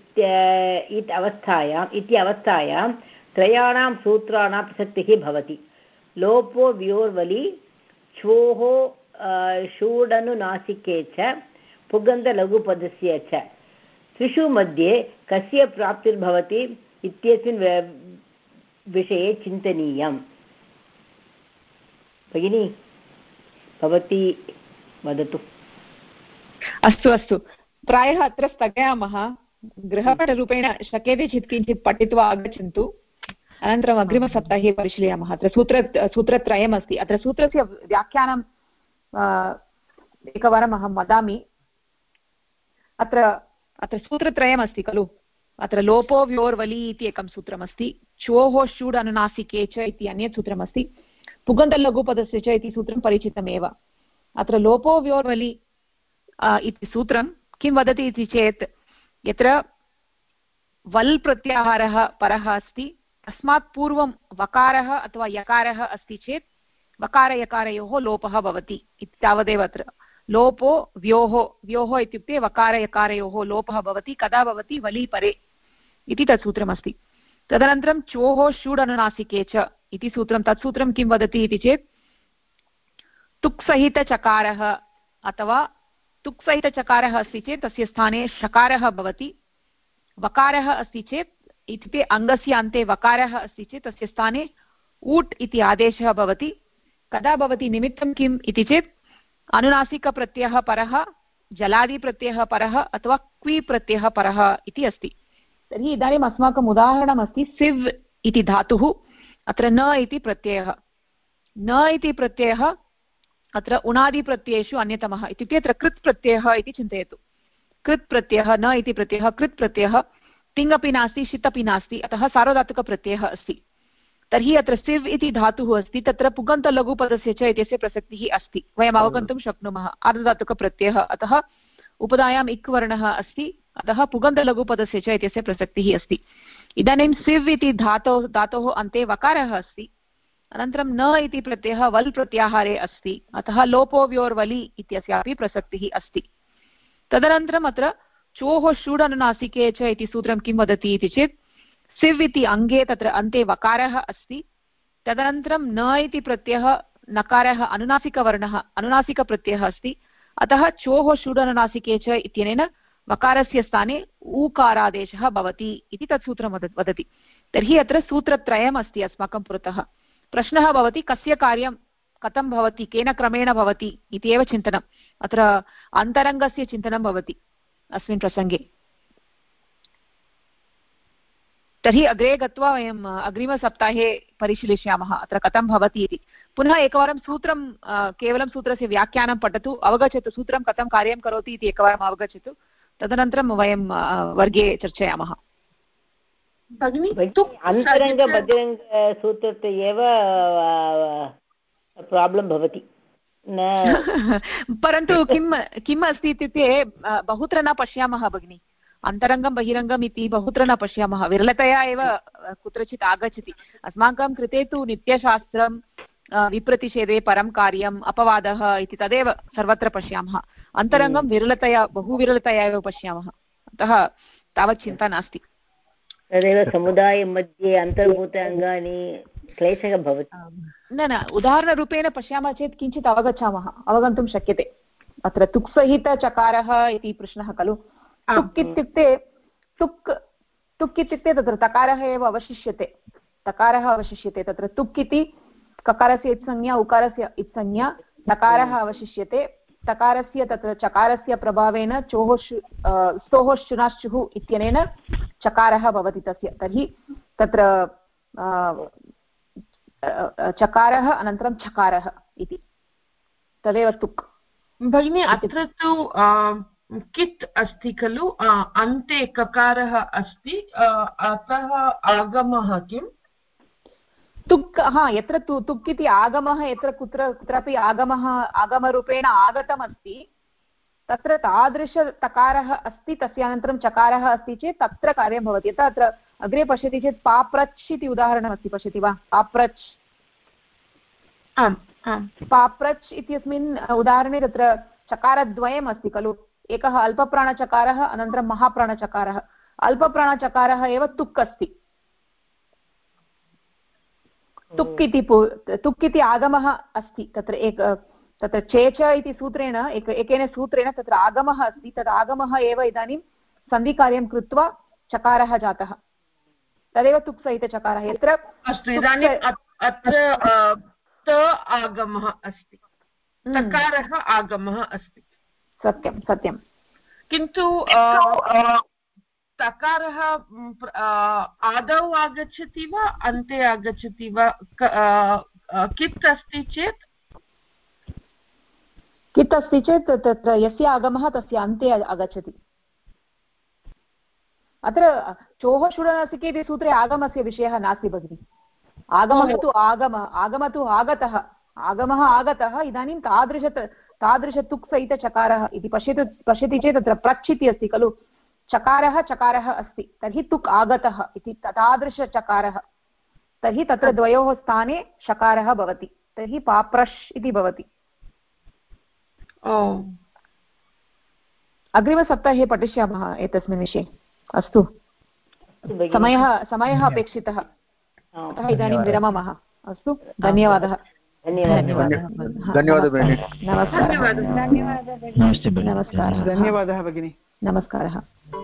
इति अवस्थायां त्रयाणां सूत्राणां प्रसक्तिः भवति। लोपो व्योर्वलि च्वोः षूडनुनासिके च पुगन्धलघुपदस्य च त्रिषु मध्ये कस्य प्राप्तिर्भवति इत्यस्मिन् विषये चिन्तनीयम्। भगिनी, भवती वदतु। अस्तु अस्तु, प्रायः अत्र स्थगयामः। गृहपाठरूपेण शक्यते चेत् किञ्चित् पठित्वा आगच्छन्तु, अनन्तरम् अग्रिमसप्ताहे परिशीलयामः। अत्र सूत्रत्रयमस्ति। अत्र सूत्रस्य व्याख्यानं एकवारम् अहं वदामि। अत्र सूत्रत्रयमस्ति खलु। अत्र लोपो व्योर्वलि इति एकं सूत्रमस्ति, च्वोः षूड् अनुनासिके च इति अन्यत् सूत्रमस्ति, पुगन्तलघुपदस्य च इति सूत्रं परिचितमेव। अत्र लोपो व्योर्वलि इति सूत्रं किं वदति इति चेत् यत्र वल् प्रत्याहारः परः अस्ति तस्मात् पूर्वं वकारः अथवा यकारः अस्ति चेत् वकारयकारयोः लोपः भवति इति तावदेव। अत्र लोपो व्योः इत्युक्ते वकारयकारयोः लोपः भवति। कदा भवति? वलि परे इति तत् सूत्रमस्ति। तदनन्तरं च्वोः षूड् अनुनासिके च इति सूत्रं, तत् सूत्रं किं वदति इति चेत् तुक्सहितचकारः अथवा तुक्सहितचकारः अस्ति चेत् तस्य स्थाने शकारः भवति। वकारः अस्ति चेत् इत्युक्ते अङ्गस्य अन्ते वकारः अस्ति चेत् तस्य स्थाने ऊट् इति आदेशः भवति। कदा भवति? निमित्तं किम् इति चेत् अनुनासिकप्रत्ययः परः, जलादिप्रत्ययः परः अथवा क्वी प्रत्ययः परः इति अस्ति। तर्हि इदानीम् अस्माकम् उदाहरणमस्ति सिव् इति धातुः, अत्र न इति प्रत्ययः। न इति प्रत्ययः अत्र उणादिप्रत्ययेषु अन्यतमः, इत्युक्ते अत्र कृत् प्रत्ययः इति चिन्तयतु। कृत् प्रत्ययः, न इति प्रत्ययः कृत् प्रत्ययः, तिङ् नास्ति, षित् अपि नास्ति, अतः सार्वधातुकप्रत्ययः अस्ति। तर्हि अत्र सिव् इति धातुः अस्ति, तत्र पुगन्तलघुपदस्य च इत्यस्य प्रसक्तिः अस्ति, वयम् अवगन्तुं शक्नुमः। आर्धधातुकप्रत्ययः, अतः उपधायाम् इक् वर्णः अस्ति, अतः पुगन्तलघुपदस्य च इत्यस्य प्रसक्तिः अस्ति। इदानीं सिव् इति धातोः अन्ते वकारः अस्ति, अनन्तरं न इति प्रत्ययः वल् प्रत्याहारे अस्ति, अतः लोपो व्योर्वलि इत्यस्यापि प्रसक्तिः अस्ति। तदनन्तरम् अत्र च्वोः षूड् अनुनासिके च इति सूत्रं किं वदति इति चेत् सिव् इति अङ्गे तत्र अन्ते वकारः अस्ति, तदनन्तरं न इति प्रत्ययः नकारः अनुनासिकवर्णः अनुनासिकप्रत्ययः अस्ति, अतः चोः षूडनुनासिके च इत्यनेन वकारस्य स्थाने ऊकारादेशः भवति इति तत् सूत्रं वदति। तर्हि अत्र सूत्रत्रयम् अस्ति अस्माकं पुरतः। प्रश्नः भवति कस्य कार्यं कथं भवति, केन क्रमेण भवति इति एव चिन्तनम्। अत्र अन्तरङ्गस्य चिन्तनं भवति अस्मिन् प्रसङ्गे। तर्हि अग्रे गत्वा वयम् अग्रिमसप्ताहे परिशीलिष्यामः अत्र कथं भवति इति। पुनः एकवारं सूत्रं केवलं सूत्रस्य व्याख्यानं पठतु, अवगच्छतु, सूत्रं कथं कार्यं करोति इति एकवारम् अवगच्छतु, तदनन्तरं वयं वर्गे चर्चयामः। अन्तरङ्ग बहिरङ्ग सूत्रस्य एव प्राब्लं भवति परन्तु किम् अस्ति इत्युक्ते बहुत्र न पश्यामः भगिनि। अन्तरङ्गं बहिरङ्गम् इति बहुत्र न पश्यामः, विरलतया एव कुत्रचित् आगच्छति। अस्माकं कृते तु नित्यशास्त्रं विप्रतिषेधे परं कार्यम् अपवादः इति तदेव सर्वत्र पश्यामः। अन्तरङ्गं विरलतया बहुविरलतया एव पश्यामः, अतः तावत् चिन्ता नास्ति। तदेव समुदायमध्ये अन्तर्भूत अङ्गानि क्लेशः भवति। न उदाहरणरूपेण पश्यामः चेत् किञ्चित् अवगन्तुं शक्यते। अत्र तुक्सहितचकारः इति प्रश्नः खलु। तुक् इत्युक्ते तुक् इत्युक्ते तत्र तकारः एव अवशिष्यते, तकारः अवशिष्यते। तत्र तुक् इति ककारस्य इत्संज्ञा, उकारस्य इत्संज्ञा, तकारः अवशिष्यते। तकारस्य तत्र चकारस्य प्रभावेन चोः स्तोः शुनाश्चुः इत्यनेन चकारः भवति तस्य। तर्हि तत्र चकारः अनन्तरं छकारः इति, तदेव तुक्। भगिनी अत्र तु कित् अस्ति खलु, अन्ते ककारः अस्ति, अतः आगमः किम्? तुक्, यत्र तुक् इति आगमः, यत्र कुत्रापि आगमरूपेण आगतमस्ति तत्र तादृशतकारः अस्ति, तस्य अनन्तरं चकारः अस्ति चेत् तत्र कार्यं भवति। यथा अत्र अग्रे पश्यति चेत् पाप्रच् इति उदाहरणमस्ति, पश्यति वा? पाप्रच्, पाप्रच् इत्यस्मिन् उदाहरणे तत्र चकारद्वयम् अस्ति खलु, एकः अल्पप्राणचकारः अनन्तरं महाप्राणचकारः। अल्पप्राणचकारः एव तुक् अस्ति। तुक् इति आगमः अस्ति तत्र तत्र चेच इति सूत्रेण एकेन सूत्रेण तत्र आगमः अस्ति। तद् आगमः एव इदानीं सन्धिकार्यं कृत्वा चकारः जातः, तदेव तुक्सहितचकारः। यत्र अस्तु, इदानीम् अत्र त आगमः अस्ति, तकारः आगमः अस्ति, सत्यं सत्यं। किन्तु तकारः आदौ आगच्छति वा अन्ते आगच्छति वा? कित् अस्ति चेत् तत्र यस्य आगमः तस्य अन्ते आगच्छति। अत्र चोः षुडनसिके इति सूत्रे आगमस्य विषयः नास्ति भगिनि। आगमः तु आगमः तु आगतः, आगमः आगतः। इदानीं तादृशतुक्सहितचकारः इति पश्यति चेत् तत्र प्रच् इति अस्ति खलु, चकारः अस्ति, तर्हि तुक् आगतः इति तादृशचकारः। तर्हि तत्र द्वयोः स्थाने शकारः भवति, तर्हि पाप्रश् इति भवति। अग्रिमसप्ताहे पठिष्यामः एतस्मिन् विषये। अस्तु, समयः अपेक्षितः, अतः इदानीं विरमामः। अस्तु, धन्यवादः। धन्यवादः भगिनी। नमस्कारः। नमस्ते भगिनी। नमस्कारः। धन्यवादः भगिनी। नमस्कारः।